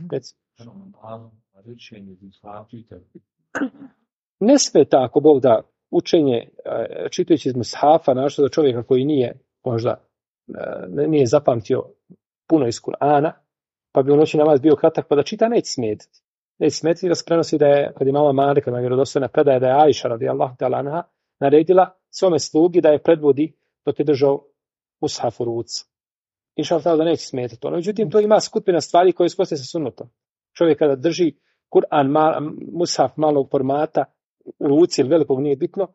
Ne sve tako, Bog da, učenje, čitajući iz mushafa, našto za čovjeka koji nije, možda, nije zapamtio puno iz Kur'ana, pa bi u noći namaz bio kratak, pa da čita, neće smetiti. Neće smetiti da se prenosi da je, kad imala Malika, na vjerodostojna predaje, da je Ajša, radijallahu ta'ala anha, naredila svome slugi da je predvodi dok je držao mushaf u ruci. Inšallah da neće smetiti to. No, međutim, to ima skupina stvari koje skoste sa sunnetom. Čovjek kada drži Kur'an, mushaf malog formata u ruci ili velikog, nije bitno,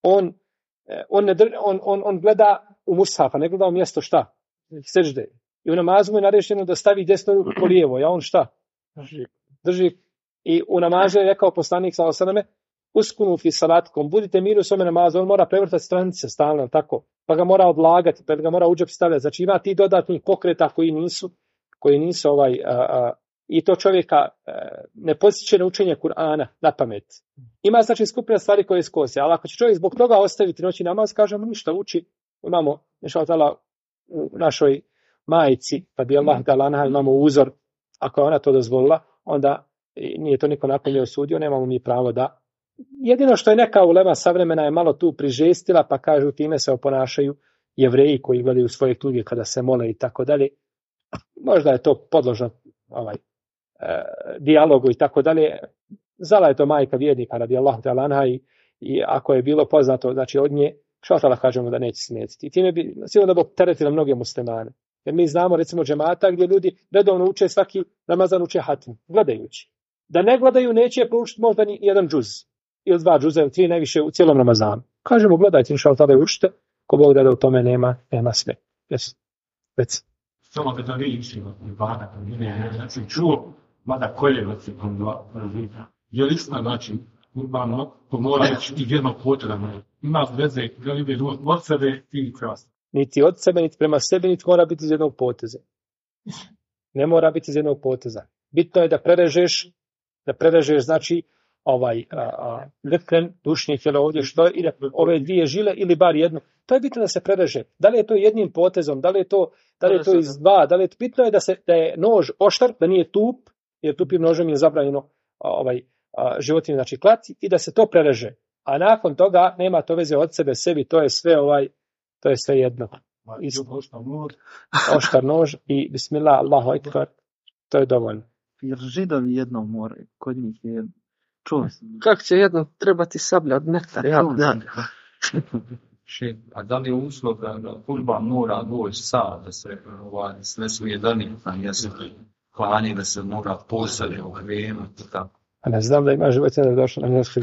on gleda u mushafa, ne gleda u mjesto šta? Sežde. I u namazu mu je narešeno da stavi desnu ruku po lijevo, a on šta? Drži. I u namazu je rekao poslanik sallallahu alejhi ve selleme: uskunu fi salatkom, budite miru u svome namazu, on mora prevrtati stranice stalno, tako, pa ga mora odlagati, pa ga mora u džep stavljati. Znači ima ti dodatnih pokreta koji nisu i to čovjeka ne podsjeća na učenje Kur'ana na pamet. Ima znači skupina stvari koje skose, ali ako će čovjek zbog toga ostaviti noći namaz, kažemo ništa, uči. Imamo, inšallah, u našoj majici, radijallahu ta'ala anha, imamo uzor, ako je ona to dozvolila, onda nije to niko napravio osudio, nemamo mi pravo da. Jedino što je neka ulema savremena je malo tu prižestila, pa kažu time se oponašaju Jevreji koji gledaju svoje knjige kada se mole i tako dalje. Možda je to podložno dijalogu i tako dalje. Zala je to majka vjernika radijallahu ta'ala anha i ako je bilo poznato, znači od nje, šaltala kažemo da neće smetiti. I time bi sigurno da bi teretila mnoge muslimane. Jer mi znamo recimo džemata gdje ljudi redovno uče svaki Ramazan uče hatim, gledajući. Da ne gledaju neće proučiti možda ni jedan džuz. Ili 2 džuza ili 3 najviše u cijelom Ramazanu. Kažemo gledajte inšallah tada učite, ko Bog da u tome nema sve. Yes. Već. Samo da vi išimo i vana, znači čuo, mada koljevac je je li istina, znači, urbano, to mora reći i jednog potreba. Ima veze, da li ide od sebe ili krasno. Niti od sebe, niti prema sebi, niti mora biti iz jednog poteza. Ne mora biti iz jednog poteza. Bitno je da prerežeš, znači, grklen, dušnje tijelo ovdje, što je, ide ove dvije žile ili bar jednu. To je bitno da se prereže. Da li je to jednim potezom, da li je to iz dva, da li je bitno je da je nož oštar, da nije tup, jer tupim nožem je zabranjeno životinje, znači klati, i da se to prereže. A nakon toga nema to veze od sebe sebi, to je sve jedno. Oštar nož i bismillah, Allahu ekber, to je dovoljno. Jer Židovi jednom moraju, kod njih je čuo sam. Kako će jedno trebati sablja od nektara? A da li je uslov da kurban mora doći da se sve su jedani na mjestu klanje, da se mora posade okrenuti tako? A ne znam da ima životinja da je došla na mjesto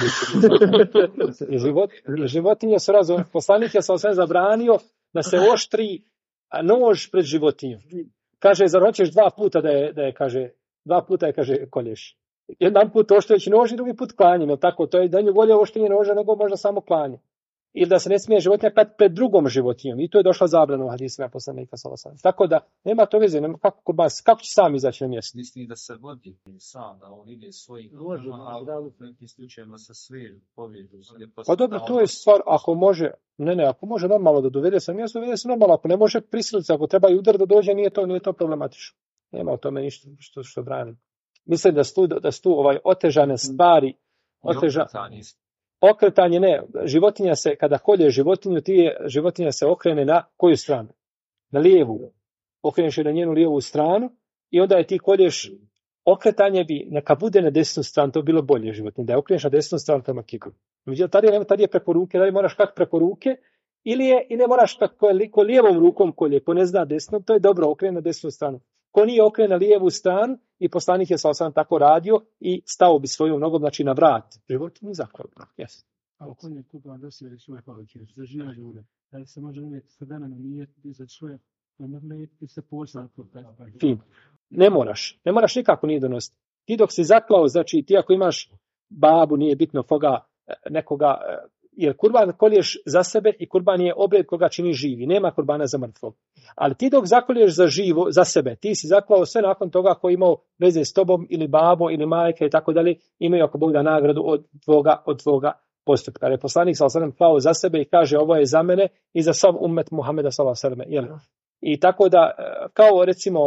životinje su razum. Poslanik je sam sve zabranio da se oštri nož pred životinjom. Kaže, zar hoćeš dva puta dva puta je kolješ. Jedan put oštrijeći nož i drugi put klanjem, tako? To je da nju bolje oštrenje noža nego možda samo klanje. Ili da se ne smije životinja klati pred drugom životinjom. I to je došla zabrana u hadisima poslanika sallallahu alejhi ve sellem. Tako da nema to veze, kako će sam izaći na mjesto. Mislim da se vodi sam, da on ide svojim u nekim slučajevima sa svijetom povjedu. Pa dobro, to je stvar, ako može normalno da dovede se na mjesto, dovede se normalno, ako ne može prisiliti, ako treba i udar da dođe, nije to problematično. Nema o tome ništa što branim. Mislim da su tu otežane stvari, okretanje ne, životinja se, kada kolje životinju, životinja se okrene na koju stranu? Na lijevu. Okreneš je na njenu lijevu stranu i onda je ti kolješ, okretanje bi, neka bude na desnu stranu, to bi bilo bolje životinje, da je okreneš na desnu stranu prema kibli. Međutim, tada je preko ruke, da li moraš kako preko ruke, ili ne moraš ko lijevom rukom kolje, ko ne zna desno, to je dobro, okrene na desnu stranu. Ko nije okren na lijevu stranu, i poslanik je sam tako radio i stao bi svojom nogom, znači na vrat. Životinju zaklao. Yes. A ako je kurban dosjeli svoje palike, za živa ljude, da se može uvijeti sa dana namijeti za svoje namijeti se posla. Fin. Ne moraš nikako nije donositi. Ti dok si zaklao, znači ti ako imaš babu, nije bitno koga, nekoga, jer kurban kolješ za sebe i kurban je obred koga čini živi. Nema kurbana za mrtvog. Ali ti dok zakolješ za sebe, ti si zaklao sve nakon toga koji imao veze s tobom ili babo ili majke i tako dalje, imaju ako Bog da nagradu od tvoga postupka. Jer je poslanik sallallahu alejhi ve sellem klao za sebe i kaže ovo je za mene i za sav ummet Muhameda sallallahu alejhi ve sellem. I tako da kao recimo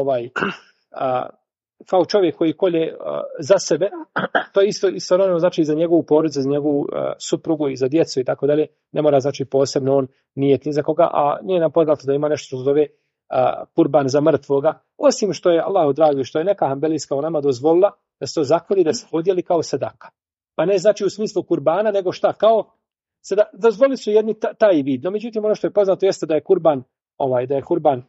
kao čovjek koji kolje za sebe, to isto znači za njegovu porodicu, za njegovu suprugu i za djecu i tako dalje, ne mora znači posebno on nije ni za koga, a nije nam poznato da ima nešto što zove kurban za mrtvoga, osim što je Allahu dragi, što je neka hanbelijska ulema dozvolila da se to zakolje, da se podijeli kao sadaka. Pa ne znači u smislu kurbana, nego šta, kao dozvolili su jedni taj vid. No međutim, ono što je poznato jeste da je kurban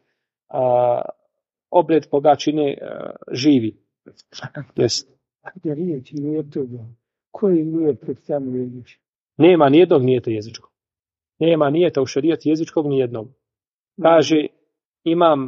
obred koga čine živi. Yes. Gdje riječi nijetoga? Koji nije predstavljeno jezičko? Nema nijednog nijeta jezičkog. Nema nijeta u šerijatu jezičkog nijednog. Kaže imam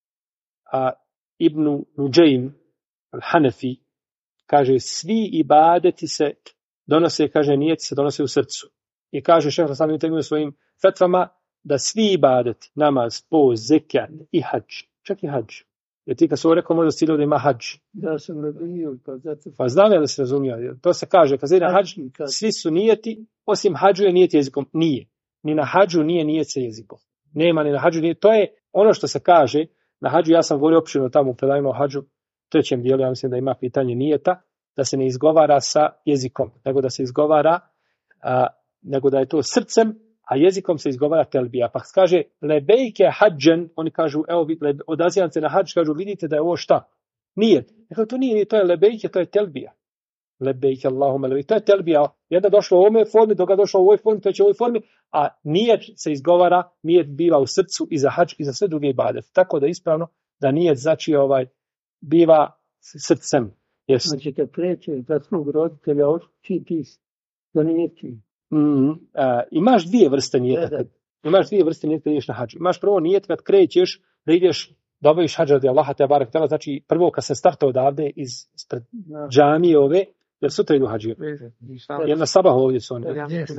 Ibn Nuđejm al-Hanefi, kaže svi ibadeti se donose, kaže nijeti se donose u srcu. I kaže šejh Rasami u svojim fetvama da svi ibadeti, namaz, post, zekat i hadž, čak i hadž. Jer ti kad su rekao možda ciljao da ima hadž. Da sam razumio. Pa znam ja da se razumio. To se kaže, kad se ide na hadž, svi su nijeti, osim hadžu je nijet jezikom. Nije. Ni na hadžu nije nijet sa jezikom. Nema ni na hadžu nije. To je ono što se kaže na hadžu. Ja sam govorio opširno tamo u predavima o hadžu. Trećem dijelu, ja mislim da ima pitanje nijeta, da se ne izgovara sa jezikom, nego da se izgovara, nego da je to srcem, a jezikom se izgovara telbija. Pa kaže, lebejke hadžen, oni kažu, evo, odazivam se na hadž, kažu, vidite da je ovo šta? Nije. Dakle, to nije, to je lebejke, to je telbija. Lebejke, Allahumma lebejke, to je telbija. Jedna došla u ovoj formi, druga došla u ovoj formi, to će u ovoj formi, a nijet se izgovara, nijet biva u srcu i za hadž i za sve druge ibadete. Tako da ispravno, da nijet znači biva srcem. Yes. Znači, kad preće za svog roditelja, oči da nijeti. Imaš dvije vrste nijeta. Imaš dvije vrste nijeta da ideš na hadž. Imaš prvo nijet kad krećeš da ideš da obaviš hadž radi Allaha te barek tela, znači prvo kad se starta odavde ispred džamije ove, jer sutra idu hadžije. Jer na sabah ovdje su oni.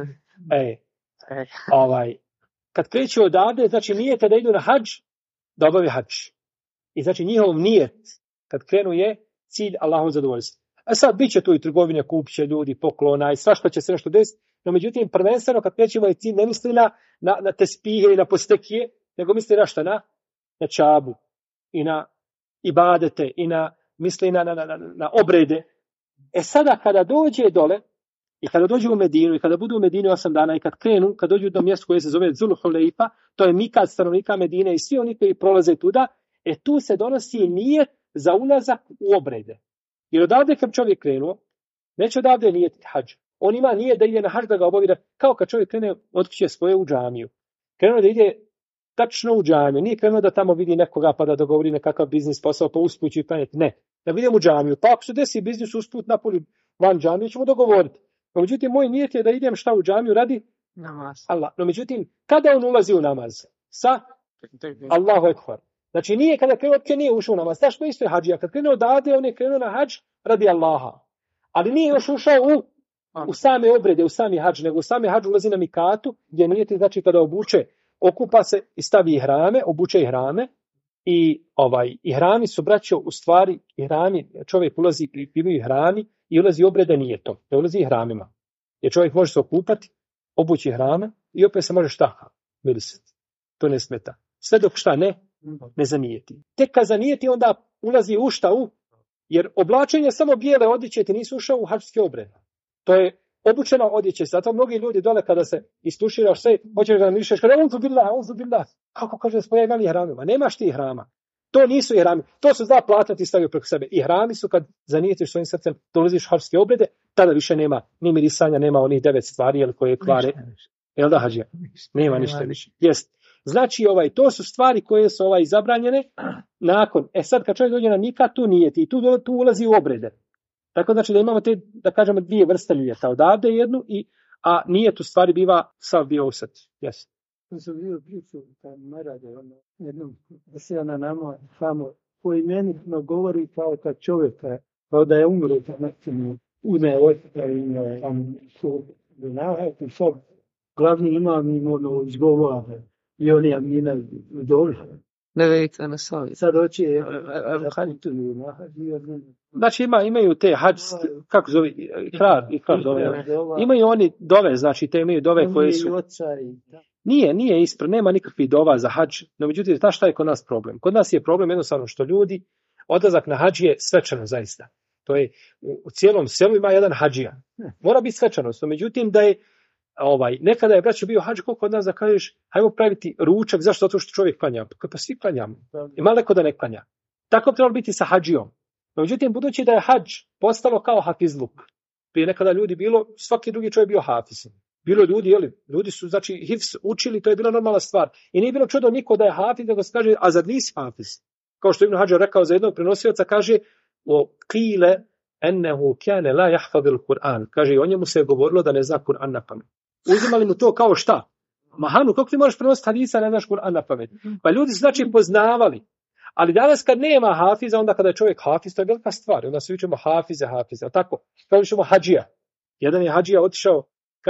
Kad kreću odavde, znači nijete da idu na hadž, da obavi hadž. I znači njihov nijet kad krenu je cilj Allahov zadovoljstva. A sad bit će tu i trgovine, kupit će ljudi, poklona i svašta će se nešto desiti. No međutim, prvenstveno kad krećemo i cilj ne misli na tespihe i na postekije, nego misli na šta? Na čabu i na ibadete i misli na obrede. Sada kada dođe dole i kada dođu u Medinu i kada budu u Medini 8 dana i kad dođu do mjesta koje se zove Zul Hulejfa, to je mikat stanovnika Medine i svi oni koji prolaze tuda, tu se donosi nijet za ulazak u obrede. Jer odavde kad čovjek krenuo, neće odavde nijeti hadž. On ima nijet da ide na hadž da ga obavi, kao kad čovjek krene od kuće svoje u džamiju. Krenuo da ide tačno u džamiju, nije krenuo da tamo vidi nekoga pa da dogovori nekakav biznis posao pa usput će planeti. Ne, da vidimo u džamiju. Pa ako se desi biznis usput napolju van džamiju ćemo dogovoriti. No međutim, moj nijet je da idem šta u džamiju radi namaz. Allah. No međutim, kada on ulazi u namaz? Sa Allahu ekber. Znači nije kada krenuo nije ušao u namaz. Znaš što isto je hadžija. Kad krenuo odavde, on je krenuo na hadž radi Allaha. Ali nije još ušao u same obrede, u sami hadž, nego u sami hadž ulazi na mikatu, gdje nijeti, znači kada obuče, okupa se i stavi ihrame, obuče ihrame i ihrami su, braćo, u stvari ihrami, čovjek ulazi u ihrami i ulazi obrede nijetom, ne ulazi ihramima. Jer čovjek može se okupati, obući ihrame i opet se može šta? Mirisati. To ne smeta. Sve dok šta ne zanijeti. Tek kad zanijeti onda ulazi u šta jer oblačenje samo bijele odjeće ti nisu ušao u hadžski obred. To je obučena odjeća. Zato mnogi ljudi dole kada se istuširaš sve, hoćeš da mišeš, kada unzu billah. Kako kaže smo ja imali ihramima? Nemaš ti ihrama. To nisu ihrami. To su dva plata ti stavio preko sebe. Ihrami su kad zanijetiš svojim srcem, dolaziš u hadžske obrede, tada više nema ni mirisanja, nema onih 9 stvari koje kvare. Jel da hađija? Nema ništa više. Jest. Znači, to su stvari koje su zabranjene nakon. Sad kad čovjek dođe na mikat, tu nijeti i tu ulazi u obrede. Tako znači da imamo te, da kažemo, dvije vrste nijeta. Odavde jednu, a nijet u stvari biva sav bio usad. Yes. To sam vidio priču, kad Marade, jednom na nama, samo, koji meni govori kao kad čovjeka, kao da je umro, kad nekako uzme očita i sob, glavni imam im izgovore. I oni je mina dole. Ne vidite na savjet. Sad hoće znači imaju te hađ, kako zove, ikrar dove. Imaju oni dove, znači te imaju dove koje su... Nije ispred, nema nikakvih dova za hađ, no međutim, znaš šta je kod nas problem? Kod nas je problem jednostavno što ljudi, odlazak na hađ je svečano zaista. To je, u cijelom selu ima jedan hađija. Mora biti svečanost, no međutim da je nekada je braćo bio hađ, koliko od nas da kažeš, hajmo praviti ručak, zašto? Zato što čovjek klanja. Pa svi klanjamo. Ima neko da ne klanja. Tako bi trebalo biti sa hađijom. No, međutim, budući da je hađ postalo kao hafizluk, prije nekada ljudi bilo, svaki drugi čovjek bio hafiz. Bilo ljudi su, znači, hifz učili, to je bila normalna stvar. I nije bilo čudo niko da je hafiz, nego se kaže, a zar nisi hafiz? Kao što Ibn Hadžar rekao za jednog prenosioca, kaže, o qile ennehu kjane la jahfadil Kur'an. Kaže, o njemu se je govorilo da ne zna Kur'an na pamet. Uzimali mu to kao šta? Mahanu, kako ti možeš prenositi hadisa, ne znaš Kur'an na pamet? Pa ljudi su znači poznavali. Ali danas kad nema hafiza, onda kada je čovjek hafiz, to je velika stvar. Onda se učimo hafize, tako. Kada učimo hađija. Jedan je hađija otišao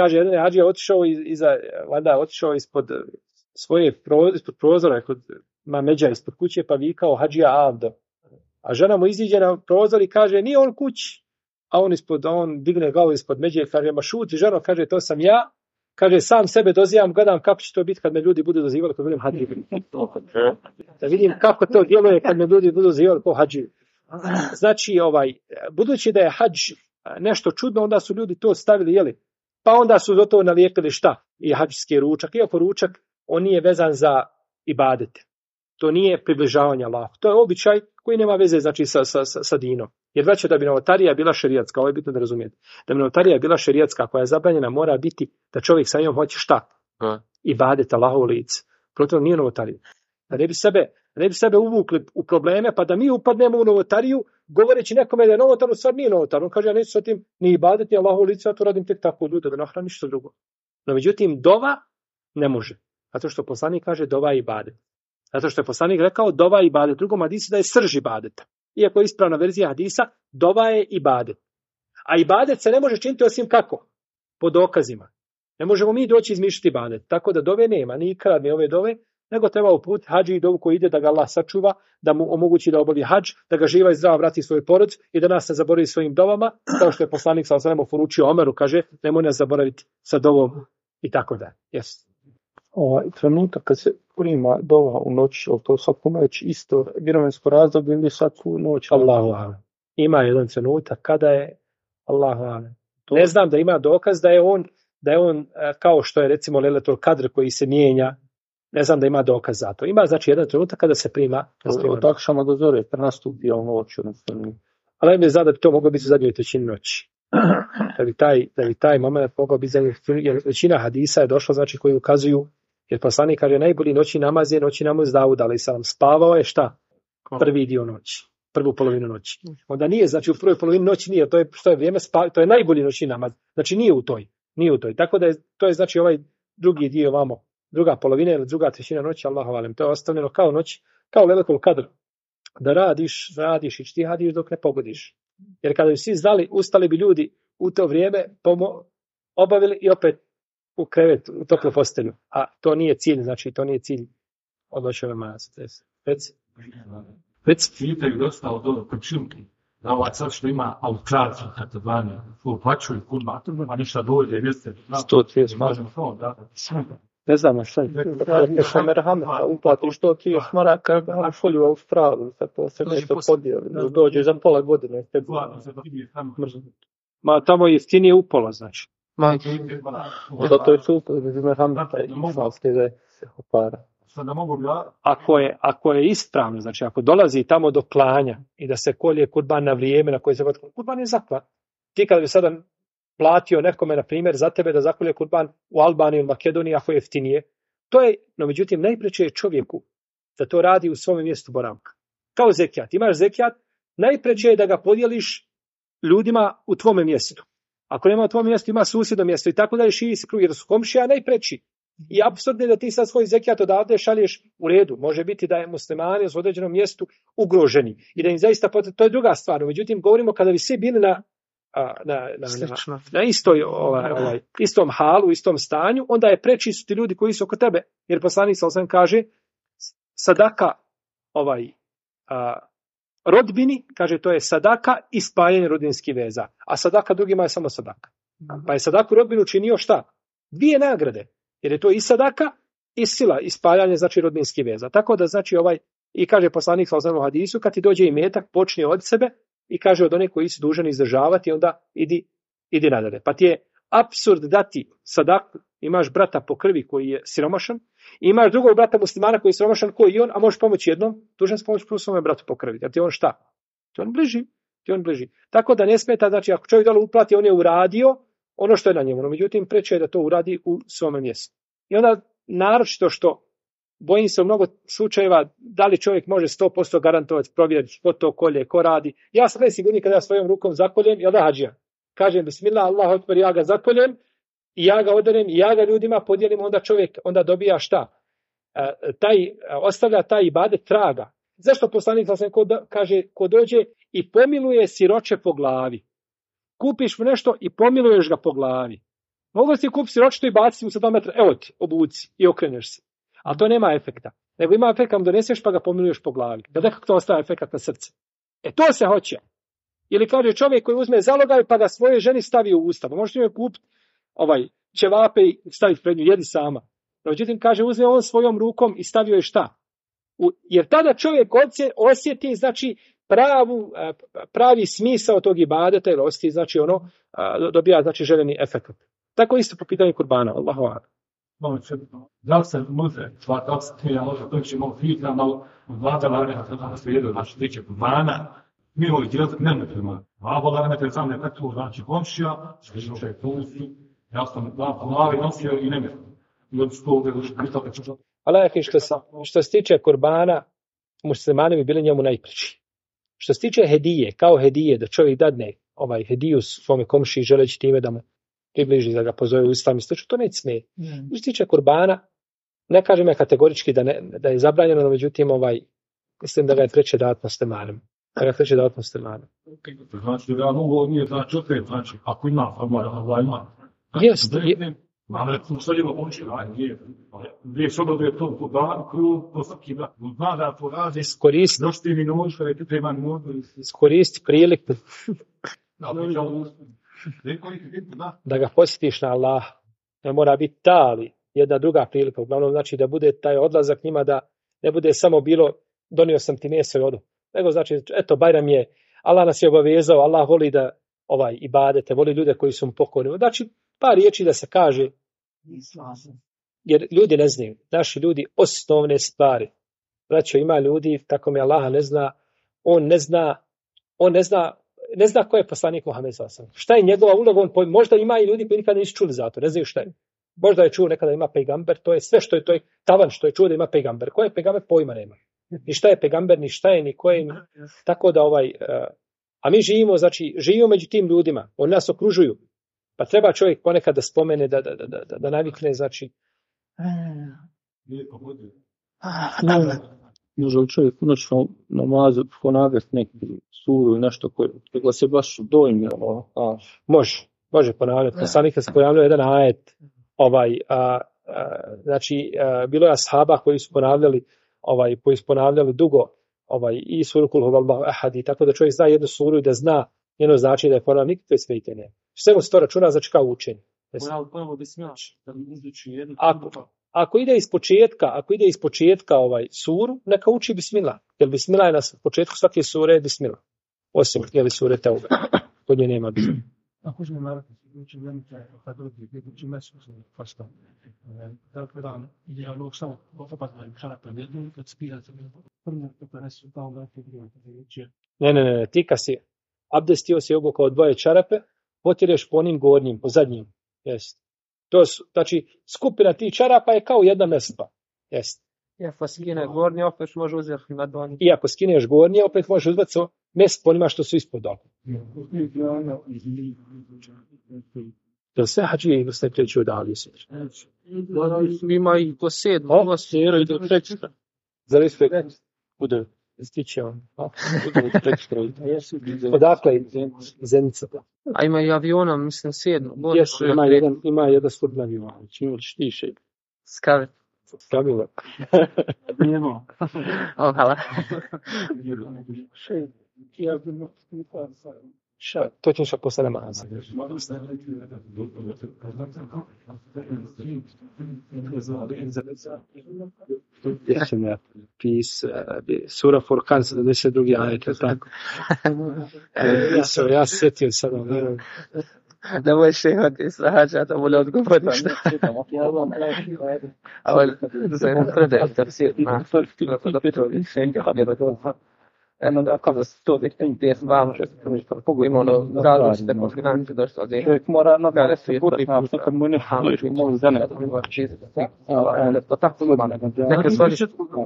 otišao ispod ispod prozora, kod mameđa ispod kuće, pa vikao hađija Avdo. A žena mu iziđe na prozor i kaže, nije on kući. A on digne glavu ispod međe i kaže, ma šuti ženo, kaže, to sam ja. Kaže, sam sebe dozivam, gledam kako će to biti kad me ljudi budu dozivali kad budem hađiju. Da vidim kako to djeluje kad me ljudi budu dozivali kao hađiju. Znači, budući da je hađ nešto čudno, onda su ljudi to stavili, pa onda su do toho nalijepili šta? I hađski ručak. Iako ručak, on nije vezan za ibadete. To nije približavanje Allahu. To je običaj koji nema veze, znači, sa dinom. Jer znači da bi novotarija bila šerijatska, ovo je bitno da razumijete. Da bi novotarija bila šerijatska koja je zabranjena, mora biti da čovjek sa njom hoće šta? Ibadet Allahovo lice. Protiv nije novotarija. Da ne bi sebe uvukli u probleme, pa da mi upadnemo u novotariju, govoreći nekome da je novotar, u stvar nije novotar. On kaže, ja neću sa tim ni ibadet, ni Allahovo lice, ja to radim tek tako od ljude, da nahrani ništa drugo. No međutim, dova ne može. Zato što poslanik kaže dova i ibadet. Zato što je poslanik rekao dova i ibadet. Drugom hadisu da je srž ibadeta. Iako je ispravna verzija hadisa, dova je ibadet. A ibadet se ne može činiti osim kako? Po dokazima. Ne možemo mi doći izmišljati ibadet. Tako da dove nema, ni ikra, ni ove dove, nego treba uputiti hadži i dovu koji ide da ga Allah sačuva, da mu omogući da obavi hadž, da ga živa i zdrava vrati svoj porodicu i da nas ne zaboravi svojim dovama, kao što je poslanik sallallahu alejhi ve sellem poručio Omeru, kaže, nemoj nas zaboraviti sa dovom i tako da. Yes. Trenutak kad se prima dova u noć, ali to svaku noć isto vremensko razdoblje ili svaku noć? Allahu a'lam. Ima jedan trenutak kada je Allahu a'lam. Ne znam da ima dokaz da je on kao što je recimo Lejletul Kadr koji se mijenja. Ne znam da ima dokaz za to. Ima znači jedan trenutak kada se prima. Od akšama do zore nastupi noć. Ali mi zna da bi to moglo biti u zadnjoj trećini noći. Da bi taj moment mogao biti zadnjoj trećini, jer većina hadisa je došla znači koji ukazuju, jer poslanik kaže najbolji noći namaz je noći namaz Dauda, ali sam spavao je šta? Prvi dio noći. Prvu polovinu noći. Onda nije, znači u prvoj polovini noći nije, to je vrijeme to je najbolji noćni namaz. Znači nije u toj. Tako da to je znači ovaj drugi dio vamo, druga polovina ili druga trećina noći, Allahu alem. To je ostavljeno kao noć, kao Lejletul Kadr. Da radiš i ijtihadiš dok ne pogodiš. Jer kada bi svi znali, ustali bi ljudi u to vrijeme, obavili i opet u krevet, u toplu postelju. A to nije cilj, znači to nije cilj od noćeve namaza. Već pitaju dosta od ovog počinki, da ovaj sad što ima australci, tako zvani, uplaćuju kurban, a ništa dođe, jeste. 130 maraka. Ne znam šta je. Ako merhameta uplati 130 maraka, a šolju u Australiju, to se nešto podijeli. Dođe za pola godine. Ma tamo jeftinije upola, znači. Zato je super, merhameta i islamske da se opara. Ako je ispravno, znači ako dolazi tamo do klanja i da se kolje kurban na vrijeme na koje se kurban je zaklat. Ti kada bi sada platio nekome, na primjer, za tebe da zakolje kurban u Albaniji ili Makedoniji, ako je jeftinije, to je, no međutim, najpreče je čovjeku da to radi u svom mjestu boravka. Kao zekijat. Imaš zekijat, najpreče je da ga podijeliš ljudima u tvome mjestu. Ako nema u tvome mjestu, ima susjedno mjesto i tako da je širi se krug, jer su komšija najpreči. I apsurdno je da ti sad svoj zekijat odavde šalješ u redu. Može biti da je muslimani u određenom mjestu ugroženi i da im zaista to je druga stvar. Međutim, govorimo kada bi svi bili na istom halu, istom stanju, onda je preči su ti ljudi koji su oko tebe. Jer poslanik sallallahu alejhi ve sellem kaže sadaka rodbini, kaže to je sadaka i spajanje rodbinskih veza. A sadaka drugima je samo sadaka. Pa je sadaku rodbinu činio šta? 2 nagrade. Jer je to i sadaka i sila, i spajanje znači rodbinskih veza. Tako da znači i kaže poslanik sallallahu alejhi ve sellem u hadisu, kad ti dođe imetak, počni od sebe i kaže od one koji su dužni izdržavati, onda idi nadalje. Pa ti je apsurd dati sadaku, imaš brata po krvi koji je siromašan, i imaš drugog brata muslimana koji je siromašan koji i on, a možeš pomoći jednom, dužan si pomoći prvo svome bratu po krvi. Jer ti on šta? Ti on bliži. Tako da ne smeta, znači ako čovjek dole uplati, on je uradio ono što je na njemu. No, međutim, preče je da to uradi u svome mjestu. I onda naročito što bojim se u mnogo slučajeva da li čovjek može 100% garantovati, provjeriti ko to kolje, ko radi. Ja sam najsigurniji kada ja svojom rukom zakoljem, jel da hadžija? Kažem bismillah, Allahu ekber, ja ga zakoljem, i ja ga odarem, i ja ga ljudima podijelim, onda čovjek dobija šta? Ostavlja taj ibadet traga. Zašto poslanik kaže ko dođe i pomiluje siroče po glavi? Kupiš mu nešto i pomiluješ ga po glavi. Mogu si kupiti siroče i baciti mu sa 2 metra, evo ti, obuci i okreneš se. Ali to nema efekta. Nego ima efekt kad doneseš pa ga pomiluješ po glavi. Kada kako to ostaje efekt na srce? To se hoće. Ili kaže čovjek koji uzme zalogaj pa ga svoje ženi stavi u usta. Pa možeš joj kupiti ćevape i staviti pred nju, jedi sama. Međutim, kaže, uzme on svojom rukom i stavio je šta? Jer tada čovjek osjeti, znači, pravi smisao tog ibadeta, ili osjeti, znači, dobija, znači, željeni efekt. Tako isto po pitanju kurbana. Allahu a'lam. Da li se može, da li se to ćemo pitati, malo vladala, da se jedu, znači, tiče kurbana, mi ovdje djelati nemetrima. A voda nemetre sam ne tako, znači, komšija, što je pomoći, ja sam glavi nosio i nemetre. Ali što se tiče kurbana, muslimani bi bili njemu najpriči. Što se tiče hedije, kao hedije, da čovjek dadne hediju svome komšiji želeći time da mu približi, da ga pozove u islam, to neće smije. Što se tiče kurbana, ne kažem ja kategorički da je zabranjeno, no međutim, mislim da ga je preče davati muslimanima. Znači, da ovo nije znači opet, znači, ako ima, ima. Máme museli poučiti, gdje sobe je to podaku, posaki da porazi Iskoristi, dosti minuta, što je treba minuta. iskoristi priliku da ga posjetiš na Allah. Ne mora biti ta, ali jedna druga prilika. Uglavnom znači da bude taj odlazak njima, da ne bude samo bilo donio sam ti meso i odu. Nego znači, eto, Bajram je, Allah nas je obavezao, Allah voli da ibadete, voli ljude koji su mu pokorni. Znači, par riječi da se kaže, jer ljudi ne znaju. Naši ljudi osnovne stvari. Znači, ima ljudi, tako mi Allaha ne zna, on ne zna ko je poslanik Muhammed sallallahu alejhi ve sellem. Šta je njegova uloga? Možda ima i ljudi koji nikada nisu čuli za to, ne znaju šta je. Možda je čuo nekada ima pejgamber, to je sve što je, to je tavan što je čuo da ima pejgamber. Ko je pejgamber, pojma nema. Ni šta je pejgamber, ni šta je, ni ko je. Tako da a mi živimo među tim ljudima, oni nas okružuju. Pa treba čovjek ponekad da spomene, da navikne, znači. Može li čovjek u noćnom namazu ponavljati neki suru ili nešto koje se baš dojmilo? Može ponavljati. Poslanik se pojavljao jedan ajet, znači bilo je ashaba koji su ponavljali dugo i suru Kul huvallahu ahad, i tako da čovjek zna jednu suru i da zna njeno znači da je ponavljao, nikakve svete ne. Sve mu se to računa, znači kao učenje. Ako ide iz početka suru, neka uči bismillah. Jer bismillah je na početku svake sure bismillah. Osim sure Teube. Kod nje nema bismillah. Ako uzme naravno, uči velike, kad uči meso, fasta. Dakle, idealno samo popadne čarape jednu, kad spijate prvo, to prenesu kao velike grijete. Ne, ti kad si abdestio si obukao dvoje čarape, potireš po onim gornjim, po zadnjim. Jest. To su, znači, skupina tih čarapa je kao jedna mespa. Jest. I ako skine gornje, opet može uzeti na donji. I ako skineš gornje, opet možeš uzeti mest po onima što su ispod dole. Jel sve hađije ili ste kreću odavlje se? Ima i po 7. Sjero i do 3. Za respekt. Bude stiće on. Odakle? Zenica. A ima i aviona, mislim 7. Ima jedan skudni avion. Čim štiše. Skavit. Skavila. Nijemo. Hvala. To ćeš posle namaza. Sura Furqan 72. ajet, tako. Ja se sjetio sad. Da moj šehati sahađa, da mu ne odgovori šta. Ali, da se ne predaje tafsir na kada se to gdje se vam pogledamo ono različite konfiguracije došlo gdje čovjek mora nadalje se kurati na što kad mu ne hališ mogu za ne to tako ima neke stvari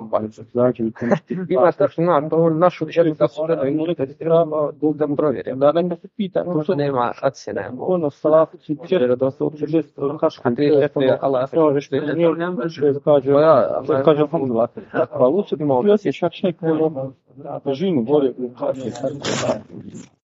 ima strašno to našu jednu da su treba da mu provjerim da ne se pita što nema ocjene ono salatu si čere da se uopće bez kaška Allah kaže alhamdulillah pa uopće bi mogli osjećati neku težinu bolje